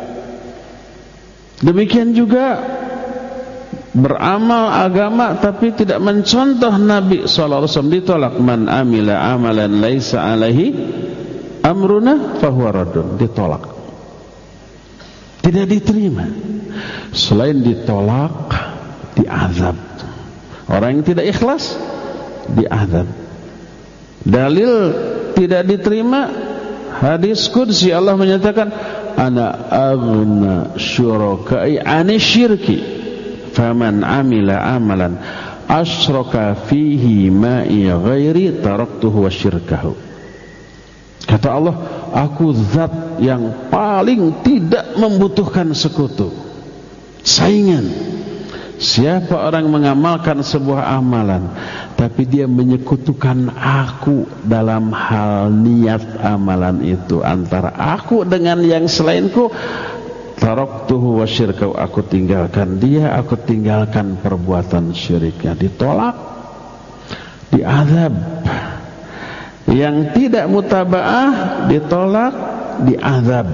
Demikian juga beramal agama tapi tidak mencontoh Nabi sallallahu alaihi wasallam, ditolak. Man amila amalan laisa alaihi amruna fahuwa raddun, ditolak, tidak diterima. Selain ditolak, diazab. Orang yang tidak ikhlas diazab. Dalil tidak diterima, hadis qudsi, Allah menyatakan ana aghna syurakai ani syirki faman amila amalan asyraka fihi ma'i ghairi taraktuhu wa syirkahu. Kata Allah, aku zat yang paling tidak membutuhkan sekutu, saingan. Siapa orang mengamalkan sebuah amalan tapi dia menyekutukan aku dalam hal niat amalan itu, antara aku dengan yang selainku, taraktuhu wa syirkahu, aku tinggalkan dia, aku tinggalkan perbuatan syiriknya. Ditolak, diazab. Yang tidak mutaba'ah ditolak, diazab.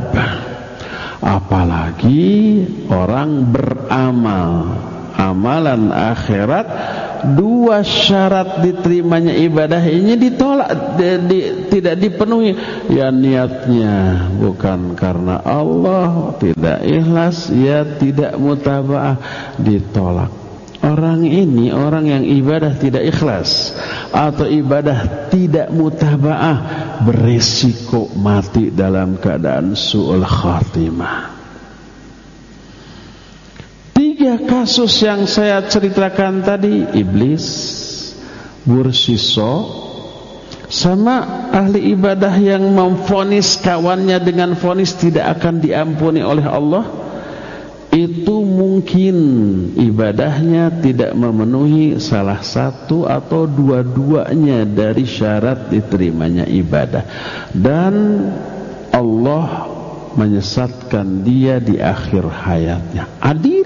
Apalagi orang beramal amalan akhirat, dua syarat diterimanya ibadah ini ditolak, tidak dipenuhi. Ya niatnya bukan karena Allah, tidak ikhlas, ya tidak mutaba'ah, ditolak. Orang ini, orang yang ibadah tidak ikhlas atau ibadah tidak mutaba'ah, berisiko mati dalam keadaan su'ul khatimah. 3 kasus yang saya ceritakan tadi, iblis, bursiso, sama ahli ibadah yang memvonis kawannya dengan vonis tidak akan diampuni oleh Allah, itu mungkin ibadahnya tidak memenuhi salah satu atau dua-duanya dari syarat diterimanya ibadah, dan Allah menyesatkan dia di akhir hayatnya. Adil.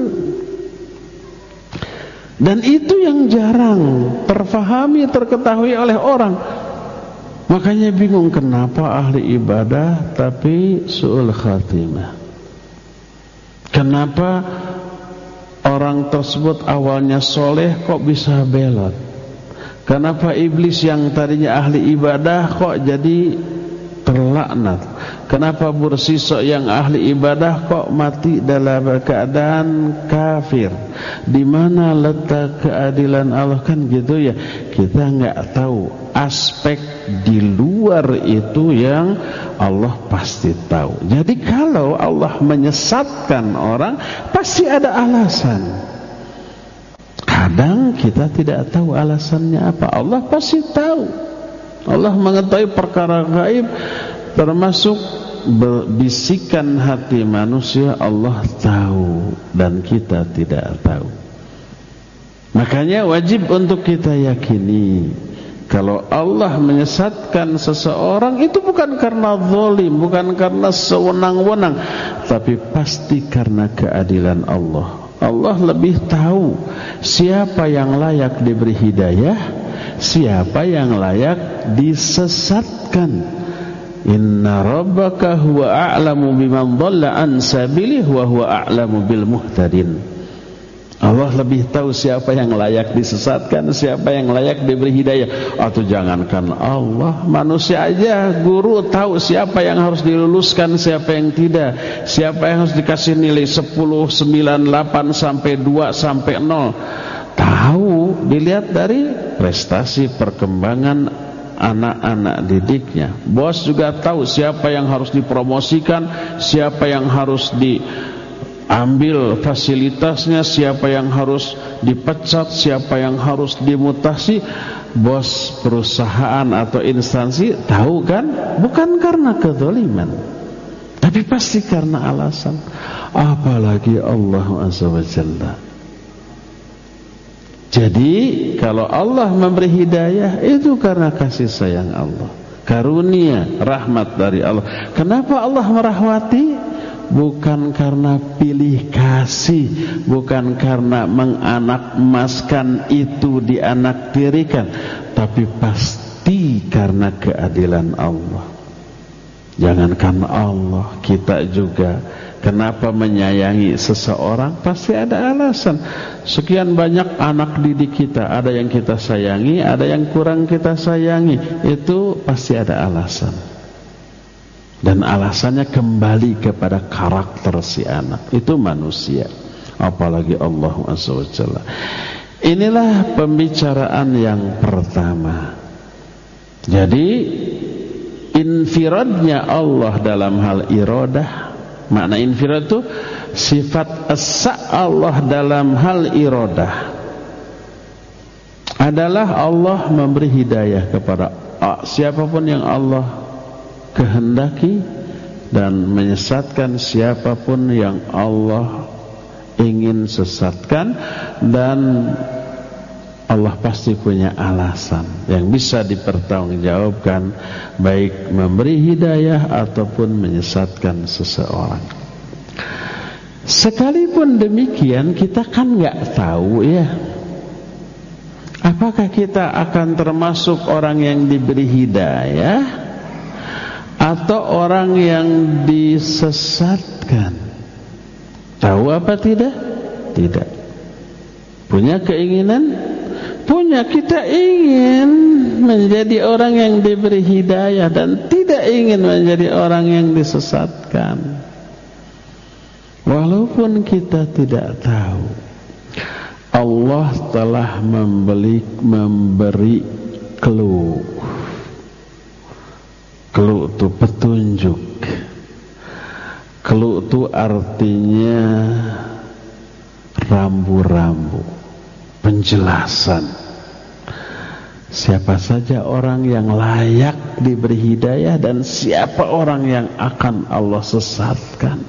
Dan itu yang jarang terfahami, terketahui oleh orang. Makanya bingung kenapa ahli ibadah tapi su'ul khatimah. Kenapa orang tersebut awalnya soleh kok bisa belot? Kenapa iblis yang tadinya ahli ibadah kok jadi terlaknat? Kenapa bursisok yang ahli ibadah kok mati dalam keadaan kafir? Di mana letak keadilan Allah? Kan gitu ya. Kita nggak tahu aspek di luar itu yang Allah pasti tahu. Jadi kalau Allah menyesatkan orang, pasti ada alasan. Kadang kita tidak tahu alasannya apa. Allah pasti tahu. Allah mengetahui perkara gaib, termasuk bisikan hati manusia. Allah tahu dan kita tidak tahu. Makanya wajib untuk kita yakini, kalau Allah menyesatkan seseorang itu bukan karena zalim, bukan karena sewenang-wenang, tapi pasti karena keadilan Allah. Allah lebih tahu siapa yang layak diberi hidayah, siapa yang layak disesatkan. Inna rabbaka huwa a'lamu biman dhalla an sabilihi wa huwa a'lamu bil muhtadin. Allah lebih tahu siapa yang layak disesatkan, siapa yang layak diberi hidayah. Atau jangankan Allah, manusia aja, guru tahu siapa yang harus diluluskan, siapa yang tidak, siapa yang harus dikasih nilai 10, 9, 8 sampai 2 sampai 0. Tahu, dilihat dari prestasi perkembangan anak-anak didiknya. Bos juga tahu siapa yang harus dipromosikan, siapa yang harus diambil fasilitasnya, siapa yang harus dipecat, siapa yang harus dimutasi. Bos perusahaan atau instansi tahu kan? Bukan karena kezaliman, tapi pasti karena alasan. Apalagi Allah Azza wa Jalla. Jadi kalau Allah memberi hidayah itu karena kasih sayang Allah, karunia, rahmat dari Allah. Kenapa Allah merahmati? Bukan karena pilih kasih, bukan karena menganak emaskan itu dianaktirikan, tapi pasti karena keadilan Allah. Jangankan Allah, kita juga kenapa menyayangi seseorang pasti ada alasan. Sekian banyak anak didik kita, ada yang kita sayangi, ada yang kurang kita sayangi. Itu pasti ada alasan. Dan alasannya kembali kepada karakter si anak. Itu manusia, apalagi Allah Azza wa Jalla. Inilah pembicaraan yang pertama. Jadi infiradnya Allah dalam hal iradah. Makna infirad itu sifat esa Allah dalam hal iradah adalah Allah memberi hidayah kepada siapapun yang Allah kehendaki dan menyesatkan siapapun yang Allah ingin sesatkan. Dan Allah pasti punya alasan yang bisa dipertanggungjawabkan, baik memberi hidayah ataupun menyesatkan seseorang. Sekalipun demikian, kita kan nggak tahu ya, apakah kita akan termasuk orang yang diberi hidayah atau orang yang disesatkan. Tahu apa tidak? Tidak. Punya keinginan? Punya. Kita ingin menjadi orang yang diberi hidayah dan tidak ingin menjadi orang yang disesatkan. Walaupun kita tidak tahu, Allah telah memberi clue. Clue itu petunjuk. Clue itu artinya rambu-rambu, penjelasan. Siapa saja orang yang layak diberi hidayah dan siapa orang yang akan Allah sesatkan.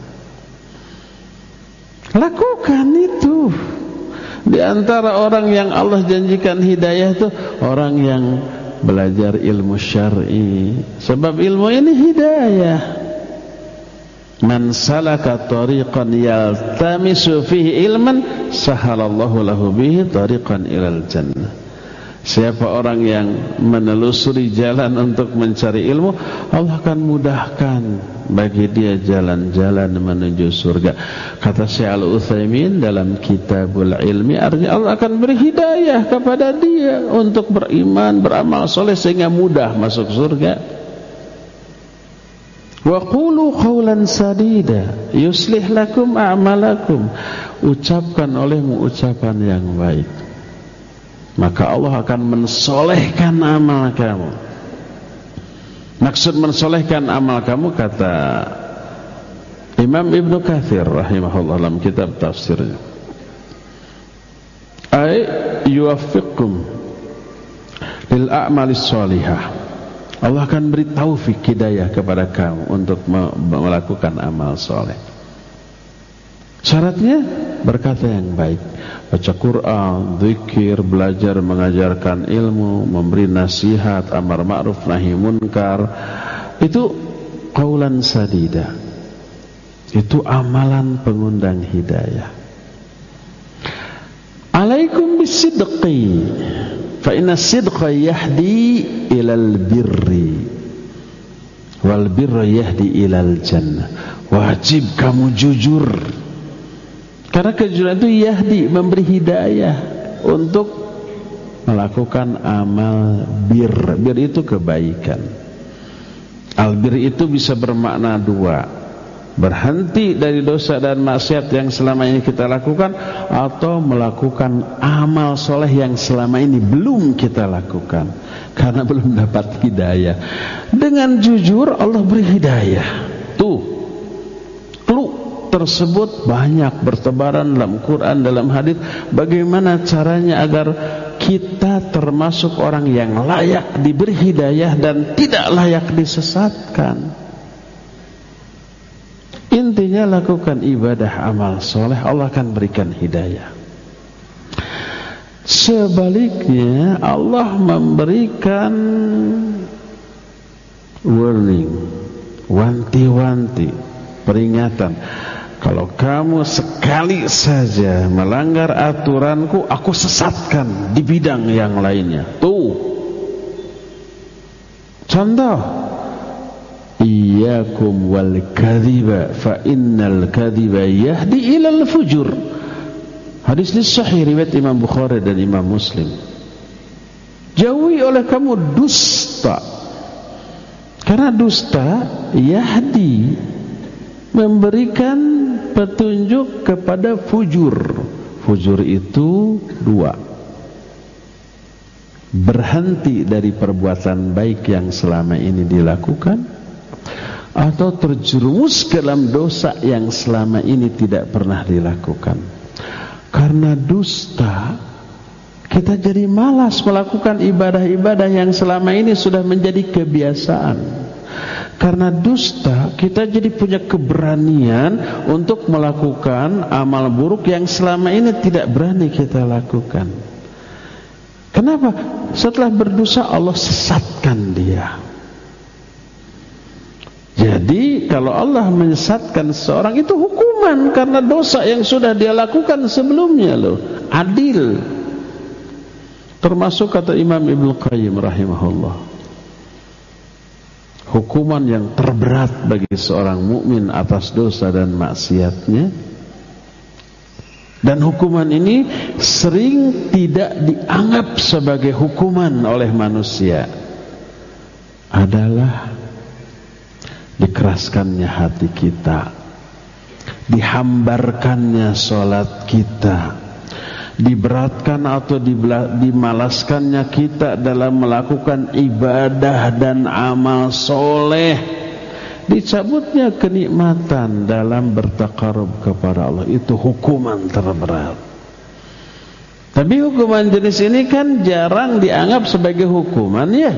Lakukan itu. Di antara orang yang Allah janjikan hidayah itu orang yang belajar ilmu syar'i. Sebab ilmu ini hidayah. Man salaka tariqan yaltamisu fihi ilman sahalallahu lahu bihi tariqan ilal jannah. Siapa orang yang menelusuri jalan untuk mencari ilmu, Allah akan mudahkan bagi dia jalan-jalan menuju surga. Kata Syekh Al-Utsaimin dalam Kitabul Ilmi, artinya Allah akan beri hidayah kepada dia untuk beriman, beramal soleh sehingga mudah masuk surga. Wa qulu qawlan sadida yuslih lakum a'malakum. Ucapkan olehmu ucapan yang baik, maka Allah akan mensolehkan amal kamu. Maksud mensolehkan amal kamu, kata Imam Ibnu Katsir rahimahullah dalam kitab tafsirnya, ay yuwaffiqkum lil a'malis shalihah. Allah akan beri taufik hidayah kepada kamu untuk melakukan amal soleh. Syaratnya berkata yang baik, baca Quran, zikir, belajar mengajarkan ilmu, memberi nasihat, amar ma'ruf nahi munkar. Itu qaulan sadida. Itu amalan pengundang hidayah. Alaikum bisidqi fa inna sidqa yahdi ilal birri wal birra yahdi ilal jannah. Wajib kamu jujur, karena kejujuran itu yahdi, memberi hidayah untuk melakukan amal bir. Bir itu kebaikan. Albir itu bisa bermakna dua. berhenti dari dosa dan maksiat yang selama ini kita lakukan, atau melakukan amal soleh yang selama ini belum kita lakukan karena belum dapat hidayah. Dengan jujur Allah beri hidayah. Tuh, clue tersebut banyak bertebaran dalam Quran, dalam hadis. Bagaimana caranya agar kita termasuk orang yang layak diberi hidayah dan tidak layak disesatkan. Intinya lakukan ibadah amal soleh, Allah akan berikan hidayah. Sebaliknya Allah memberikan warning, wanti-wanti, peringatan. Kalau kamu sekali saja melanggar aturanku, aku sesatkan di bidang yang lainnya. Tuh, contoh, iyyakum wal kadhiba fa innal kadhiba yahdi ilal fujur. Hadis ini sahih riwayat Imam Bukhari dan Imam Muslim. Jauhi oleh kamu dusta, karena dusta yahdi, memberikan petunjuk kepada fujur. Fujur itu dua: berhenti dari perbuatan baik yang selama ini dilakukan, atau terjerumus ke dalam dosa yang selama ini tidak pernah dilakukan. Karena dusta, kita jadi malas melakukan ibadah-ibadah yang selama ini sudah menjadi kebiasaan. Karena dusta, kita jadi punya keberanian untuk melakukan amal buruk yang selama ini tidak berani kita lakukan. Kenapa? Setelah berdosa Allah sesatkan dia. Jadi kalau Allah menyesatkan seorang, itu hukuman karena dosa yang sudah dia lakukan sebelumnya loh. Adil. Termasuk kata Imam Ibnu Qayyim rahimahullah, hukuman yang terberat bagi seorang mukmin atas dosa dan maksiatnya. Dan hukuman ini sering tidak dianggap sebagai hukuman oleh manusia, adalah dikeraskannya hati kita, dihambarkannya sholat kita, diberatkan atau dimalaskannya kita dalam melakukan ibadah dan amal soleh, dicabutnya kenikmatan dalam bertaqarrub kepada Allah. Itu hukuman terberat. Tapi hukuman jenis ini kan jarang dianggap sebagai hukuman, ya.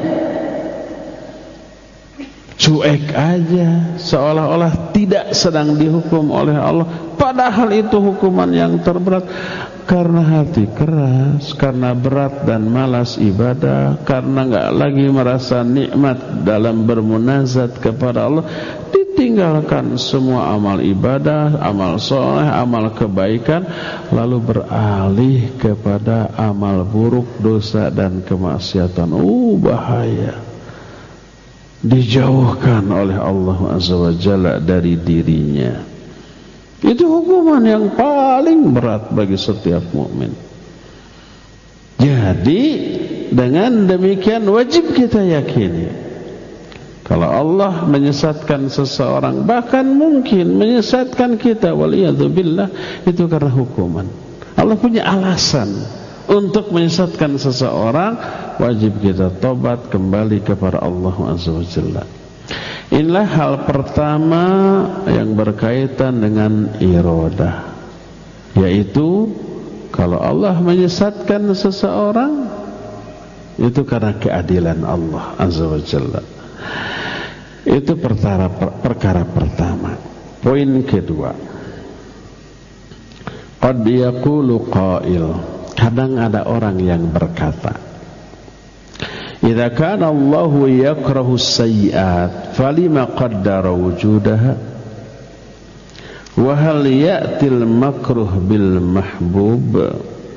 Cuek aja, seolah-olah tidak sedang dihukum oleh Allah, padahal itu hukuman yang terberat. Karena hati keras, karena berat dan malas ibadah, karena enggak lagi merasa nikmat dalam bermunajat kepada Allah, ditinggalkan semua amal ibadah, amal soleh, amal kebaikan, lalu beralih kepada amal buruk, dosa dan kemaksiatan. Bahaya. Dijauhkan oleh Allah Azza wa Jalla dari dirinya. Itu hukuman yang paling berat bagi setiap mukmin. Jadi dengan demikian wajib kita yakini, kalau Allah menyesatkan seseorang, bahkan mungkin menyesatkan kita, waliyadzubillah, itu karena hukuman. Allah punya alasan untuk menyesatkan seseorang. Wajib kita tobat kembali kepada Allah Azza wa Jalla. Inilah hal pertama yang berkaitan dengan iradah, yaitu kalau Allah menyesatkan seseorang, itu karena keadilan Allah Azza wa Jalla. Itu perkara pertama. Poin kedua, qad yaqulu qail, kadang ada orang yang berkata, idza kana Allahu yakrahu as-sayyi'at falima qaddara wujudaha wa hal ya'til makruh bil mahbub.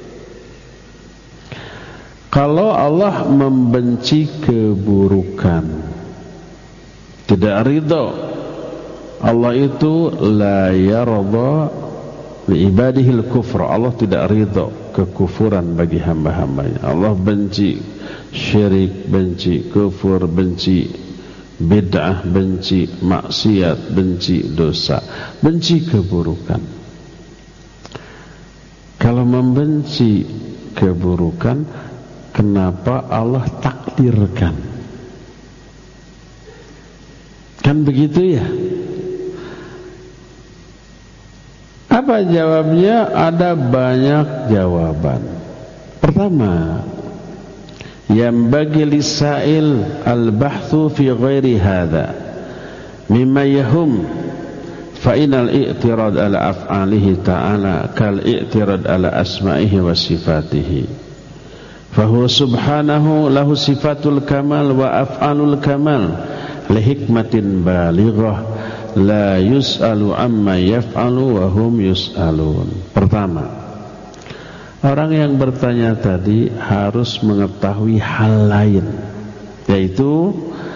Kalau Allah membenci keburukan, tidak ridha, Allah itu la yarda li ibadihil kufra, Allah tidak ridha kekufuran bagi hamba-hambanya. Allah benci syirik, benci kufur, benci bid'ah, benci maksiat, benci dosa, benci keburukan. Kalau membenci keburukan, kenapa Allah takdirkan? Kan begitu ya? Apa jawabnya? Ada banyak jawaban. Pertama, yang bagi lisail al-bahthu fi ghairi hadha mimma yahum fa inal i'tirad ala af'alihi ta'ala kal i'tirad ala asma'ihi wa sifatihi fa huwa subhanahu lahu sifatul kamal wa af'alul kamal li hikmatin balighah la yus'alu amma yaf'alu wa hum yus'alun. Pertama, orang yang bertanya tadi harus mengetahui hal lain, yaitu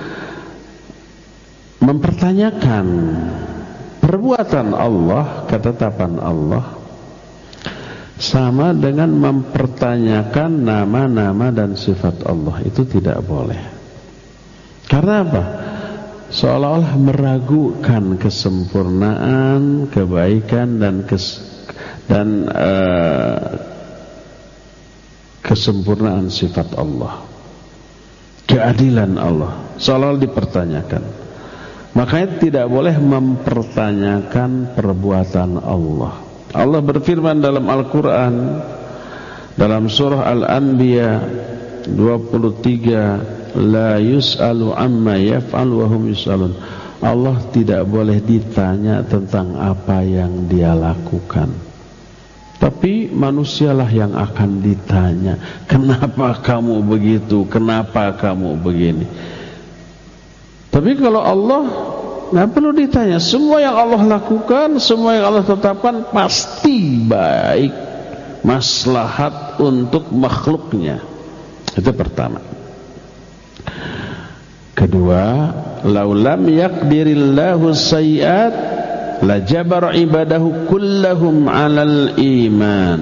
mempertanyakan perbuatan Allah, ketetapan Allah, sama dengan mempertanyakan nama-nama dan sifat Allah. Itu tidak boleh. Karena apa? Seolah-olah meragukan kesempurnaan, kebaikan dan kesempurnaan sifat Allah, keadilan Allah, seolah-olah dipertanyakan. Makanya tidak boleh mempertanyakan perbuatan Allah. Allah berfirman dalam Al-Quran, dalam surah Al-Anbiya 23, la yus'alu amma yaf'al wa hum yus'alun. Allah tidak boleh ditanya tentang apa yang dia lakukan, tapi manusialah yang akan ditanya. Kenapa kamu begitu? Kenapa kamu begini? Tapi kalau Allah nggak perlu ditanya. Semua yang Allah lakukan, semua yang Allah tetapkan pasti baik, maslahat untuk makhluknya. Itu pertama. Kedua, laulam yaqdirillahu sayyi'at la jabar ibadahu kullahum 'alal iman.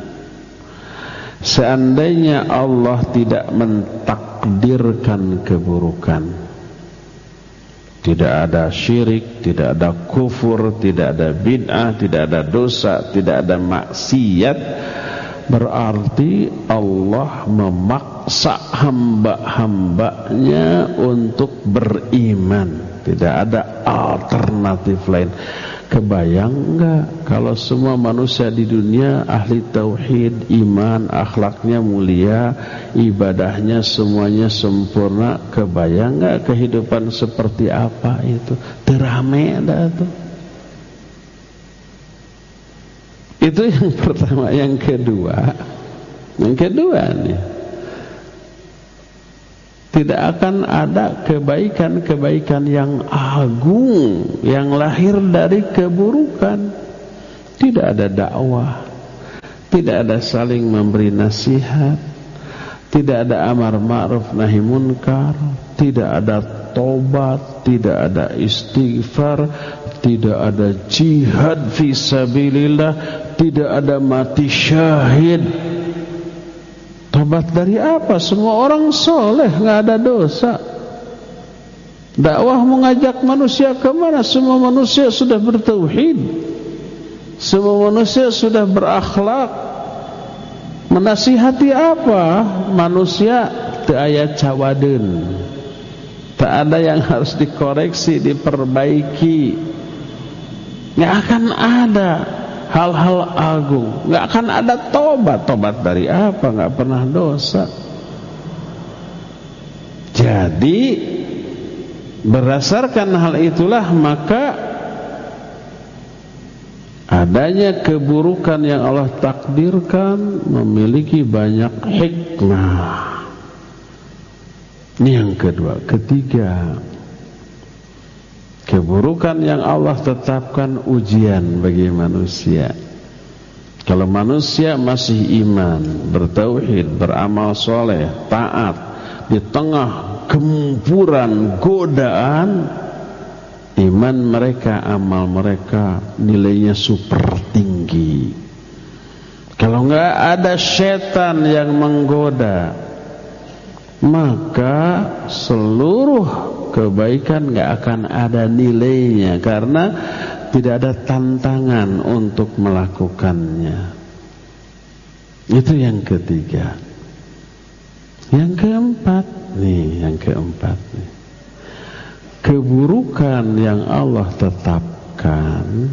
Seandainya Allah tidak mentakdirkan keburukan, tidak ada syirik, tidak ada kufur, tidak ada bid'ah, tidak ada dosa, tidak ada maksiat, berarti Allah memaksa hamba-hambanya untuk beriman. Tidak ada alternatif lain. Kebayang enggak kalau semua manusia di dunia ahli tauhid, iman, akhlaknya mulia, ibadahnya semuanya sempurna? Kebayang enggak kehidupan seperti apa itu? Terame ada tuh. Itu yang pertama. Yang kedua nih, tidak akan ada kebaikan-kebaikan yang agung yang lahir dari keburukan. Tidak ada dakwah, tidak ada saling memberi nasihat, tidak ada amar ma'ruf nahi munkar, tidak ada tobat, tidak ada istighfar, tidak ada jihad fi sabilillah, tidak ada mati syahid. Tobat dari apa? Semua orang soleh, nggak ada dosa. Dakwah mengajak manusia kemana? Semua manusia sudah bertauhid, semua manusia sudah berakhlak. Menasihati apa? Manusia teu aya cawadeun, tak ada yang harus dikoreksi, diperbaiki. Nggak akan ada hal-hal agung, nggak akan ada tobat. Tobat dari apa? Nggak pernah dosa. Jadi berdasarkan hal itulah maka adanya keburukan yang Allah takdirkan memiliki banyak hikmah. Ini yang kedua. Ketiga, keburukan yang Allah tetapkan ujian bagi manusia. Kalau manusia masih iman, bertauhid, beramal soleh, taat, di tengah gempuran godaan, iman mereka, amal mereka nilainya super tinggi. Kalau enggak ada setan yang menggoda, maka seluruh kebaikan gak akan ada nilainya, karena tidak ada tantangan untuk melakukannya. Itu yang ketiga. Yang keempat nih, keburukan yang Allah tetapkan,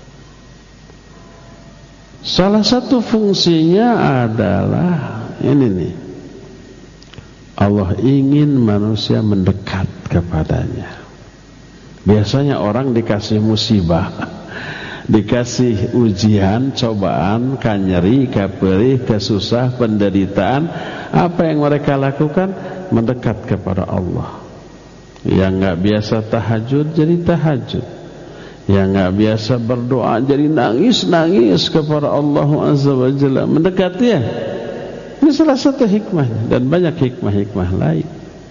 salah satu fungsinya adalah ini nih, Allah ingin manusia mendekat kepadanya. Biasanya orang dikasih musibah, dikasih ujian, cobaan, kanyeri, kaperih, kesusah, penderitaan, apa yang mereka lakukan? Mendekat kepada Allah. Yang gak biasa tahajud jadi tahajud, yang gak biasa berdoa jadi nangis kepada Allah Azza wa Jalla, mendekat dia. Ini salah satu hikmahnya, dan banyak hikmah-hikmah lain.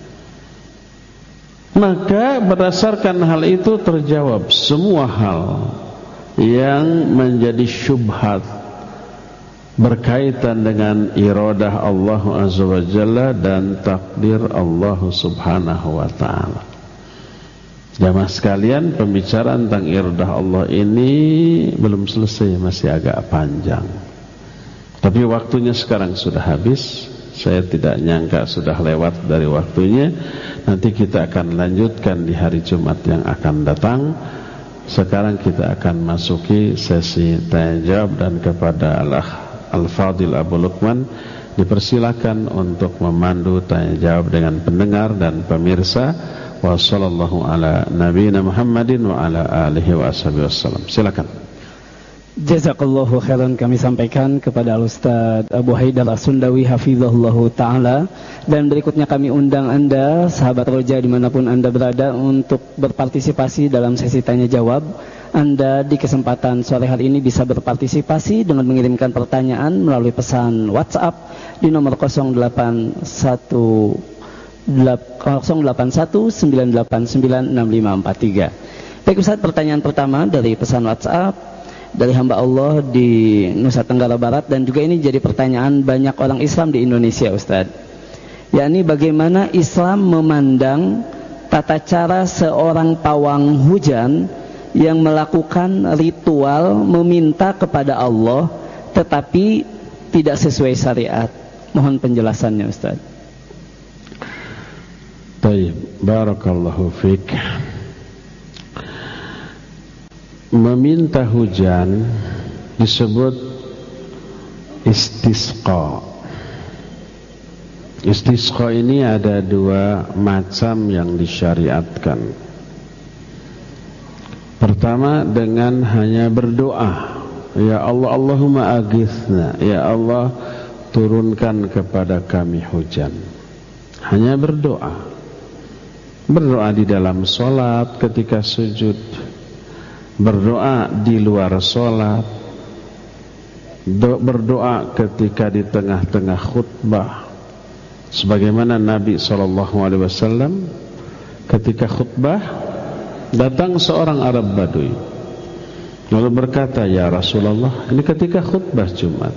Maka berdasarkan hal itu terjawab semua hal yang menjadi syubhat berkaitan dengan iradah Allah Azza wa Jalla dan takdir Allah Subhanahu wa ta'ala. Jamaah sekalian, pembicaraan tentang iradah Allah ini belum selesai, masih agak panjang. Tapi waktunya sekarang sudah habis. Saya tidak nyangka sudah lewat dari waktunya. Nanti kita akan lanjutkan di hari Jumat yang akan datang. Sekarang kita akan masuki sesi tanya jawab, dan kepada Al-Fadil Abu Lukman dipersilakan untuk memandu tanya jawab dengan pendengar dan pemirsa. Wa sallallahu ala nabiyina Muhammadin wa ala alihi wa ashabihi wasallam. Silakan. Jazakallahu khairan kami sampaikan kepada Al-Ustaz Abu Haidar As-Sundawi hafizahullahu ta'ala. Dan berikutnya kami undang Anda, sahabat Roja dimanapun Anda berada, untuk berpartisipasi dalam sesi tanya jawab. Anda di kesempatan sore hari ini bisa berpartisipasi dengan mengirimkan pertanyaan melalui pesan WhatsApp di nomor 0819896543. Baik Ustaz, pertanyaan pertama dari pesan WhatsApp dari hamba Allah di Nusa Tenggara Barat, dan juga ini jadi pertanyaan banyak orang Islam di Indonesia Ustaz, yakni bagaimana Islam memandang tata cara seorang pawang hujan yang melakukan ritual meminta kepada Allah tetapi tidak sesuai syariat. Mohon penjelasannya Ustaz. Baik, barakallahu fiik. Meminta hujan disebut istisqa. Istisqa ini ada dua macam yang disyariatkan. Pertama, dengan hanya berdoa, ya Allah, Allahumma aghithna, ya Allah turunkan kepada kami hujan. Hanya berdoa. Berdoa di dalam sholat ketika sujud, berdoa di luar sholat, berdoa ketika di tengah-tengah khutbah. Sebagaimana Nabi SAW ketika khutbah, datang seorang Arab Badui lalu berkata, ya Rasulullah, ini ketika khutbah Jumat,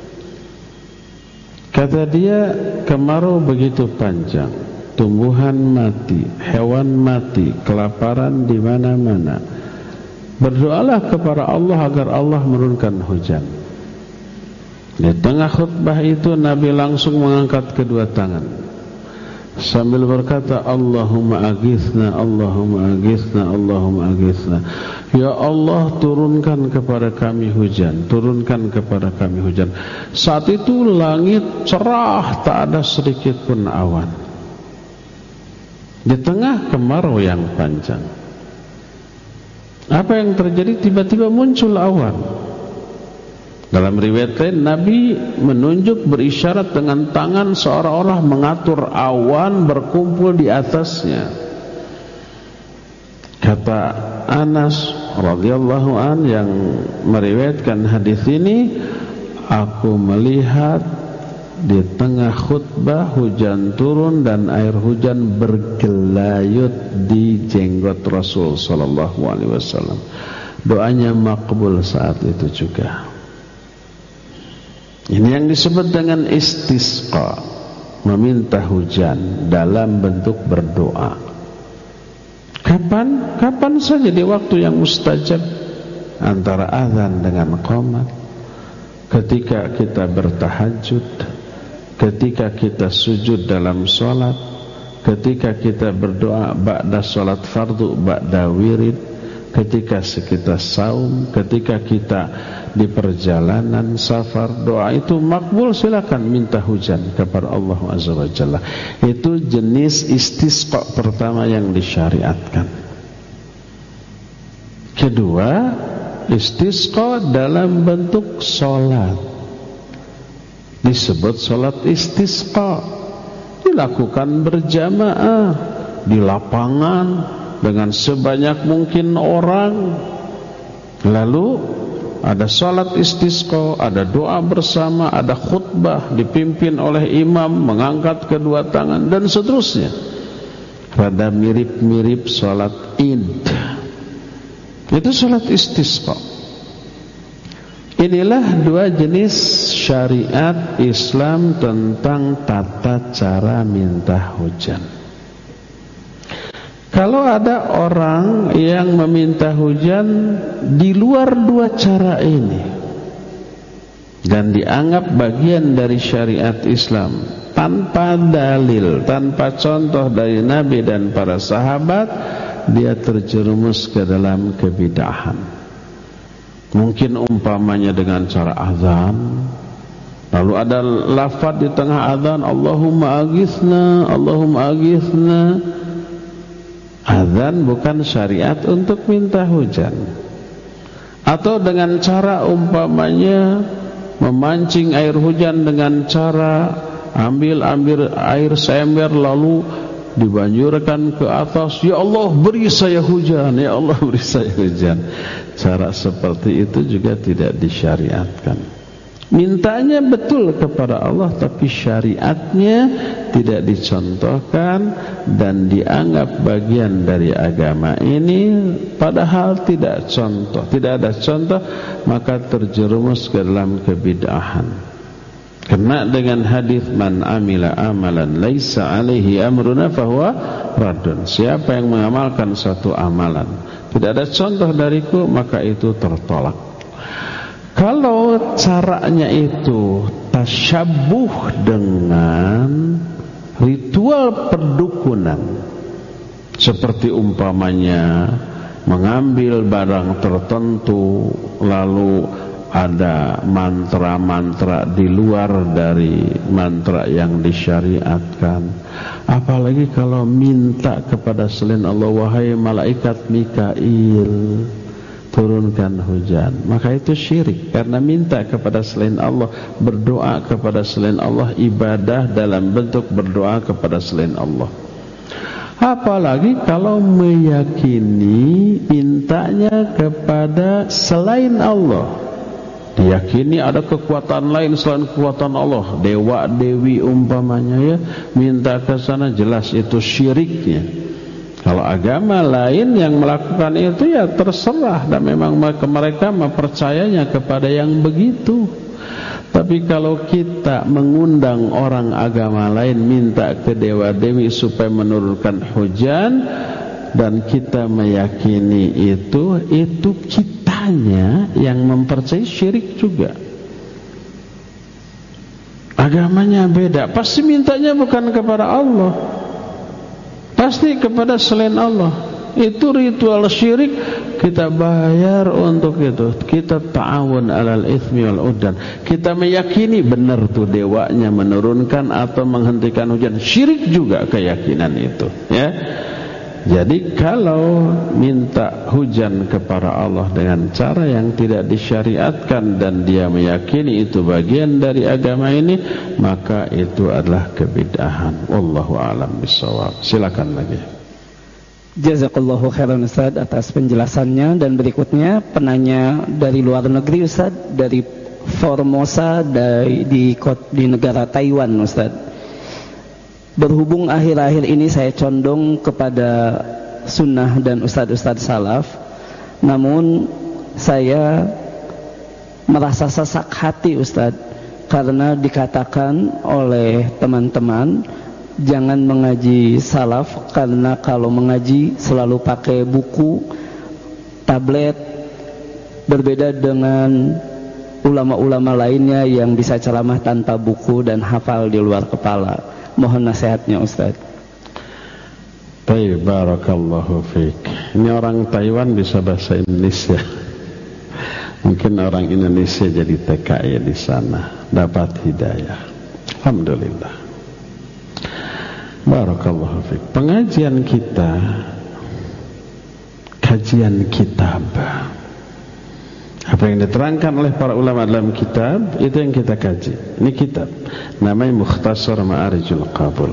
kata dia, kemarau begitu panjang, tumbuhan mati, hewan mati, kelaparan di mana-mana. Berdoalah kepada Allah agar Allah menurunkan hujan. Di tengah khutbah itu Nabi langsung mengangkat kedua tangan sambil berkata, Allahumma aghithna, Allahumma aghithna, Allahumma aghithna. Ya Allah, turunkan kepada kami hujan, turunkan kepada kami hujan. Saat itu langit cerah, tak ada sedikit pun awan. Di tengah kemarau yang panjang, apa yang terjadi? Tiba-tiba muncul awan. Dalam riwayat lain, Nabi menunjuk, berisyarat dengan tangan seolah-olah mengatur awan berkumpul di atasnya. Kata Anas radhiyallahu an yang meriwayatkan hadis ini, aku melihat di tengah khutbah hujan turun dan air hujan bergelayut di jenggot Rasul sallallahu alaihi wasallam. Doanya makbul saat itu juga. Ini yang disebut dengan istisqa. meminta hujan dalam bentuk berdoa. Kapan saja di waktu yang mustajab, antara azan dengan qomat, ketika kita bertahajud, ketika kita sujud dalam sholat, ketika kita berdoa ba'da sholat fardu, ba'da wirid, ketika kita saum, ketika kita di perjalanan safar, doa itu makbul. Silakan minta hujan kepada Allah Azza wa Jalla. Itu jenis istisqa pertama yang disyariatkan. Kedua, istisqa dalam bentuk sholat, disebut sholat istisqa, dilakukan berjamaah di lapangan dengan sebanyak mungkin orang. Lalu ada sholat istisqa, ada doa bersama, ada khutbah dipimpin oleh imam mengangkat kedua tangan, dan seterusnya. Rada mirip-mirip sholat id. Itu sholat istisqa. Inilah dua jenis syariat Islam tentang tata cara minta hujan. Kalau ada orang yang meminta hujan di luar dua cara ini dan dianggap bagian dari syariat Islam tanpa dalil, tanpa contoh dari Nabi dan para sahabat, dia terjerumus ke dalam kebid'ahan. Mungkin umpamanya dengan cara azan, lalu ada lafaz di tengah azan, Allahumma aghithna, Allahumma aghithna. Azan bukan syariat untuk minta hujan. Atau dengan cara umpamanya memancing air hujan dengan cara ambil air sember lalu dibanjurkan ke atas, ya Allah beri saya hujan, ya Allah beri saya hujan. Cara seperti itu juga tidak disyariatkan. Mintanya betul kepada Allah, tapi syariatnya tidak dicontohkan dan dianggap bagian dari agama ini, padahal tidak ada contoh, maka terjerumus ke dalam kebid'ahan. Kena dengan hadis man amila amalan laisa alaihi amruna fahuwa raddun. Siapa yang mengamalkan suatu amalan tidak ada contoh dariku, maka itu tertolak. Kalau caranya itu tasyabbuh dengan ritual perdukunan, seperti umpamanya mengambil barang tertentu lalu ada mantra-mantra di luar dari mantra yang disyariatkan, apalagi kalau minta kepada selain Allah, wahai malaikat Mikail turunkan hujan, maka itu syirik, karena minta kepada selain Allah, berdoa kepada selain Allah, ibadah dalam bentuk berdoa kepada selain Allah. Apalagi kalau meyakini mintanya kepada selain Allah, diyakini ada kekuatan lain selain kekuatan Allah, dewa dewi umpamanya, ya, minta ke sana, jelas itu syiriknya. Kalau agama lain yang melakukan itu, ya terserah, dan memang mereka mempercayanya kepada yang begitu. Tapi kalau kita mengundang orang agama lain minta ke dewa dewi supaya menurunkan hujan, dan kita meyakini itu kitanya yang mempercayai, syirik juga. Agamanya beda, pasti mintanya bukan kepada Allah, pasti kepada selain Allah. Itu ritual syirik, kita bayar untuk itu. Kita ta'awun alal itsmi wal udwan. Kita meyakini benar tuh dewanya menurunkan atau menghentikan hujan, syirik juga keyakinan itu, ya. Jadi kalau minta hujan kepada Allah dengan cara yang tidak disyariatkan dan dia meyakini itu bagian dari agama ini, maka itu adalah kebid'ahan. Wallahu a'lam bishawab. Silakan lagi. Jazakallahu khairan Ustaz atas penjelasannya. Dan berikutnya penanya dari luar negeri Ustaz, dari Formosa, di negara Taiwan Ustaz. Berhubung akhir-akhir ini saya condong kepada sunnah dan ustadz-ustadz salaf, namun saya merasa sesak hati Ustadz, karena dikatakan oleh teman-teman jangan mengaji salaf, karena kalau mengaji selalu pakai buku, tablet, berbeda dengan ulama-ulama lainnya yang bisa ceramah tanpa buku dan hafal di luar kepala. Mohon nasihatnya Ustaz. Baik, barakallahu fiik. Ini orang Taiwan bisa bahasa Indonesia. Mungkin orang Indonesia jadi TKI di sana, dapat hidayah. Alhamdulillah. Barakallahu fiik. Pengajian kita, kajian kitab. Apa yang diterangkan oleh para ulama dalam kitab, itu yang kita kaji. Ini kitab, namanya Mukhtasar Ma'arijul Qabul.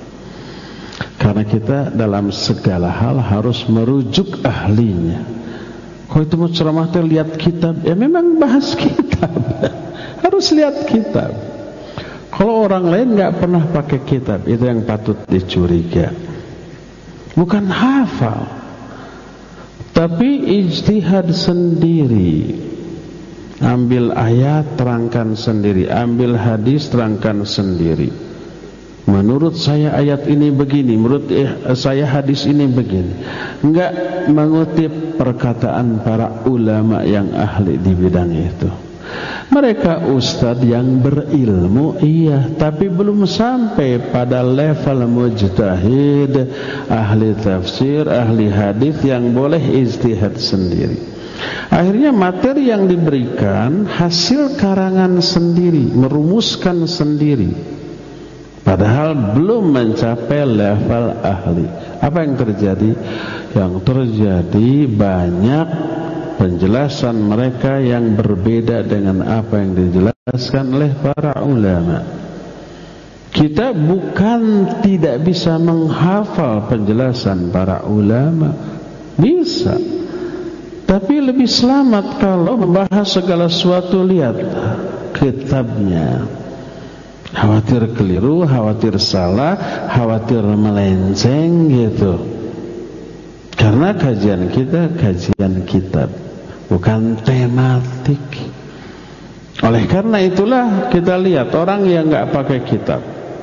Karena kita dalam segala hal harus merujuk ahlinya. Kalau itu mau ceramah lihat kitab, ya memang bahas kitab. Harus lihat kitab. Kalau orang lain nggak pernah pakai kitab, itu yang patut dicuriga. Bukan hafal, tapi ijtihad sendiri. Ambil ayat, terangkan sendiri. Ambil hadis, terangkan sendiri. Menurut saya ayat ini begini, menurut saya hadis ini begini. Enggak mengutip perkataan para ulama yang ahli di bidang itu. Mereka ustadz yang berilmu, iya, tapi belum sampai pada level mujtahid, ahli tafsir, ahli hadis yang boleh ijtihad sendiri. Akhirnya materi yang diberikan hasil karangan sendiri, merumuskan sendiri. Padahal belum mencapai level ahli. Apa yang terjadi? Yang terjadi banyak penjelasan mereka yang berbeda dengan apa yang dijelaskan oleh para ulama. Kita bukan tidak bisa menghafal penjelasan para ulama, bisa. Tapi lebih selamat kalau membahas segala sesuatu lihat kitabnya. Khawatir keliru, khawatir salah, khawatir melenceng gitu. Karena kajian kita kajian kitab, bukan tematik. Oleh karena itulah kita lihat orang yang nggak pakai kitab.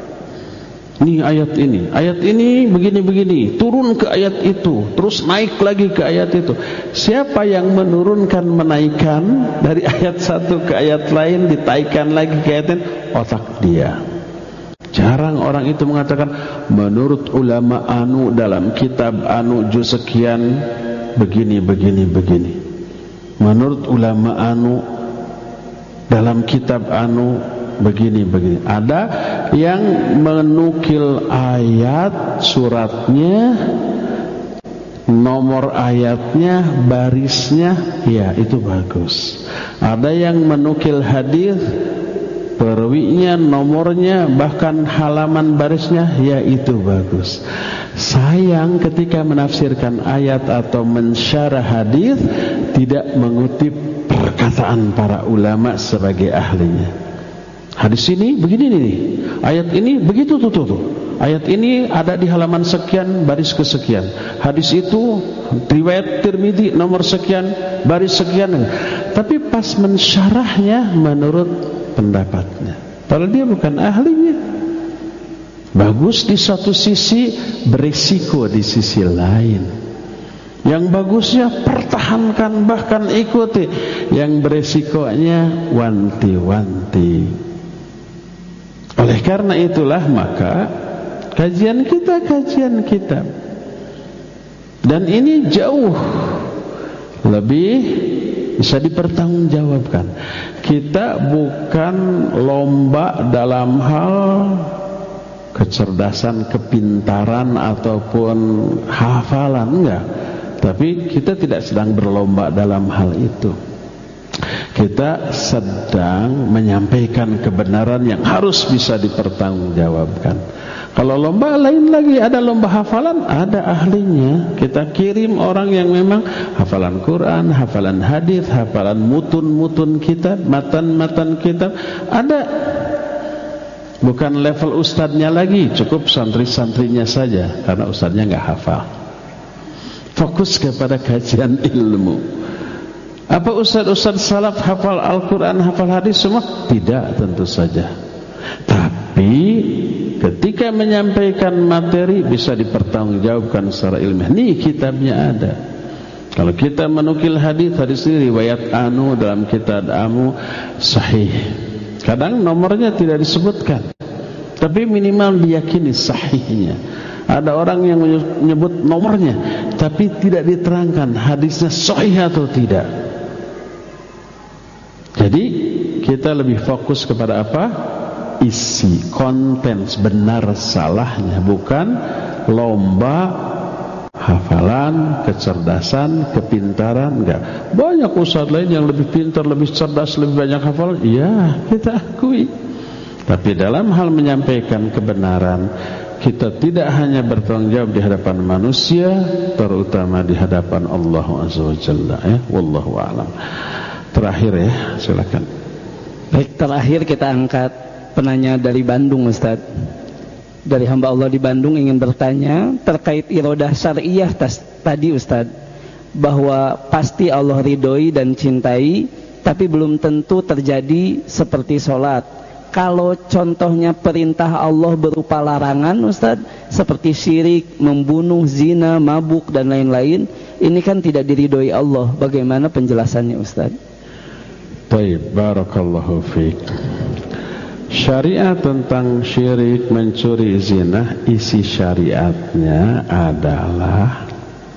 Ini ayat ini begini-begini, turun ke ayat itu, terus naik lagi ke ayat itu. Siapa yang menurunkan, menaikkan dari ayat satu ke ayat lain, ditaikkan lagi ke ayat lain? Otak dia. Jarang orang itu mengatakan menurut ulama anu dalam kitab anu juz sekian begini. Menurut ulama anu dalam kitab anu begini. Ada yang menukil ayat, suratnya, nomor ayatnya, barisnya, ya itu bagus. Ada yang menukil hadis, perawinya, nomornya, bahkan halaman barisnya, ya itu bagus. Sayang ketika menafsirkan ayat atau mensyarah hadis tidak mengutip perkataan para ulama sebagai ahlinya. Hadis ini begini nih, ayat ini begitu tuh. Ayat ini ada di halaman sekian, baris kesekian. Hadis itu riwayat Tirmidzi nomor sekian, baris sekian. Tapi pas mensyarahnya menurut pendapatnya, padahal dia bukan ahlinya. Bagus di satu sisi, berisiko di sisi lain. Yang bagusnya pertahankan, bahkan ikuti. Yang berisikonya wanti-wanti. Oleh karena itulah maka kajian kita kajian kitab. Dan ini jauh lebih bisa dipertanggungjawabkan. Kita bukan lomba dalam hal kecerdasan, kepintaran ataupun hafalan, enggak. Tapi kita tidak sedang berlomba dalam hal itu. Kita sedang menyampaikan kebenaran yang harus bisa dipertanggungjawabkan. Kalau lomba lain lagi, ada lomba hafalan, ada ahlinya. Kita kirim orang yang memang hafalan Quran, hafalan hadis, hafalan mutun kitab, matan kitab, ada. Bukan level ustadznya lagi, cukup santri-santrinya saja, karena ustadznya nggak hafal. Fokus kepada kajian ilmu. Apa ustaz-ustaz salaf hafal Al-Quran, hafal hadis semua? Tidak, tentu saja. Tapi ketika menyampaikan materi bisa dipertanggungjawabkan secara ilmiah. Nih kitabnya ada. Kalau kita menukil hadis ini riwayat anu dalam kitab amu sahih. Kadang nomornya tidak disebutkan, tapi minimal diyakini sahihnya. Ada orang yang menyebut nomornya, tapi tidak diterangkan hadisnya sahih atau tidak. Jadi kita lebih fokus kepada apa? Isi, konten, benar salahnya, bukan lomba hafalan, kecerdasan, kepintaran. Enggak. Banyak ustaz lain yang lebih pintar, lebih cerdas, lebih banyak hafalan. Iya, kita akui. Tapi dalam hal menyampaikan kebenaran, kita tidak hanya bertanggung jawab di hadapan manusia, terutama di hadapan Allah Azza wa Jalla, ya. Wallahu a'lam. Terakhir ya, silakan. Baik, terakhir kita angkat penanya dari Bandung, Ustaz. Dari hamba Allah di Bandung ingin bertanya terkait irodah syariah tadi, Ustaz, bahwa pasti Allah ridhoi dan cintai, tapi belum tentu terjadi seperti sholat. Kalau contohnya perintah Allah berupa larangan, Ustaz, seperti syirik, membunuh, zina, mabuk dan lain-lain, ini kan tidak diridhoi Allah. Bagaimana penjelasannya, Ustaz? Baik, barakallahu fiik. Syariat tentang syirik, mencuri, zina, isi syariatnya adalah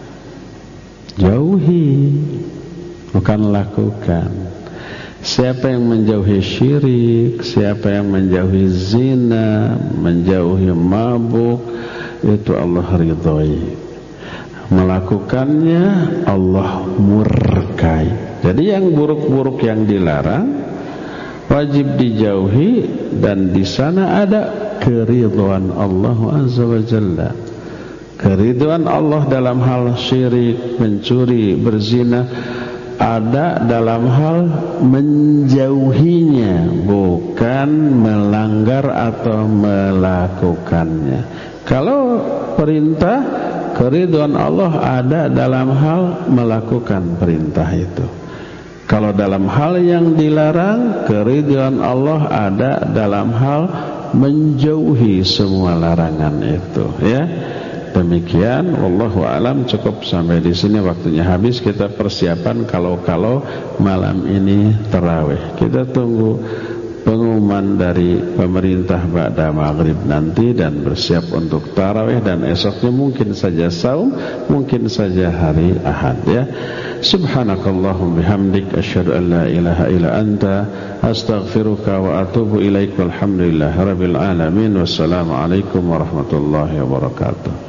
jauhi, bukan lakukan. Siapa yang menjauhi syirik, siapa yang menjauhi zina, menjauhi mabuk, itu Allah ridhoi. Melakukannya Allah murkai. Jadi yang buruk-buruk yang dilarang wajib dijauhi, dan di sana ada keridhaan Allah Azza wa Jalla. Keridhaan Allah dalam hal syirik, mencuri, berzina, ada dalam hal menjauhinya, bukan melanggar atau melakukannya. Kalau perintah, keridhaan Allah ada dalam hal melakukan perintah itu. Kalau dalam hal yang dilarang, keridhaan Allah ada dalam hal menjauhi semua larangan itu, ya. Demikian, wallahu alam. Cukup sampai di sini, waktunya habis. Kita persiapan kalau malam ini tarawih. Kita tunggu pengumuman dari pemerintah ba'da maghrib nanti dan bersiap untuk tarawih, dan esoknya mungkin saja saum, mungkin saja hari Ahad, ya. Subhanakallahumma bihamdik asyhadu an la ilaha illa anta astaghfiruka wa atubu ilaik. Walhamdulillahirabbil alamin. Wassalamu alaikum warahmatullahi wabarakatuh.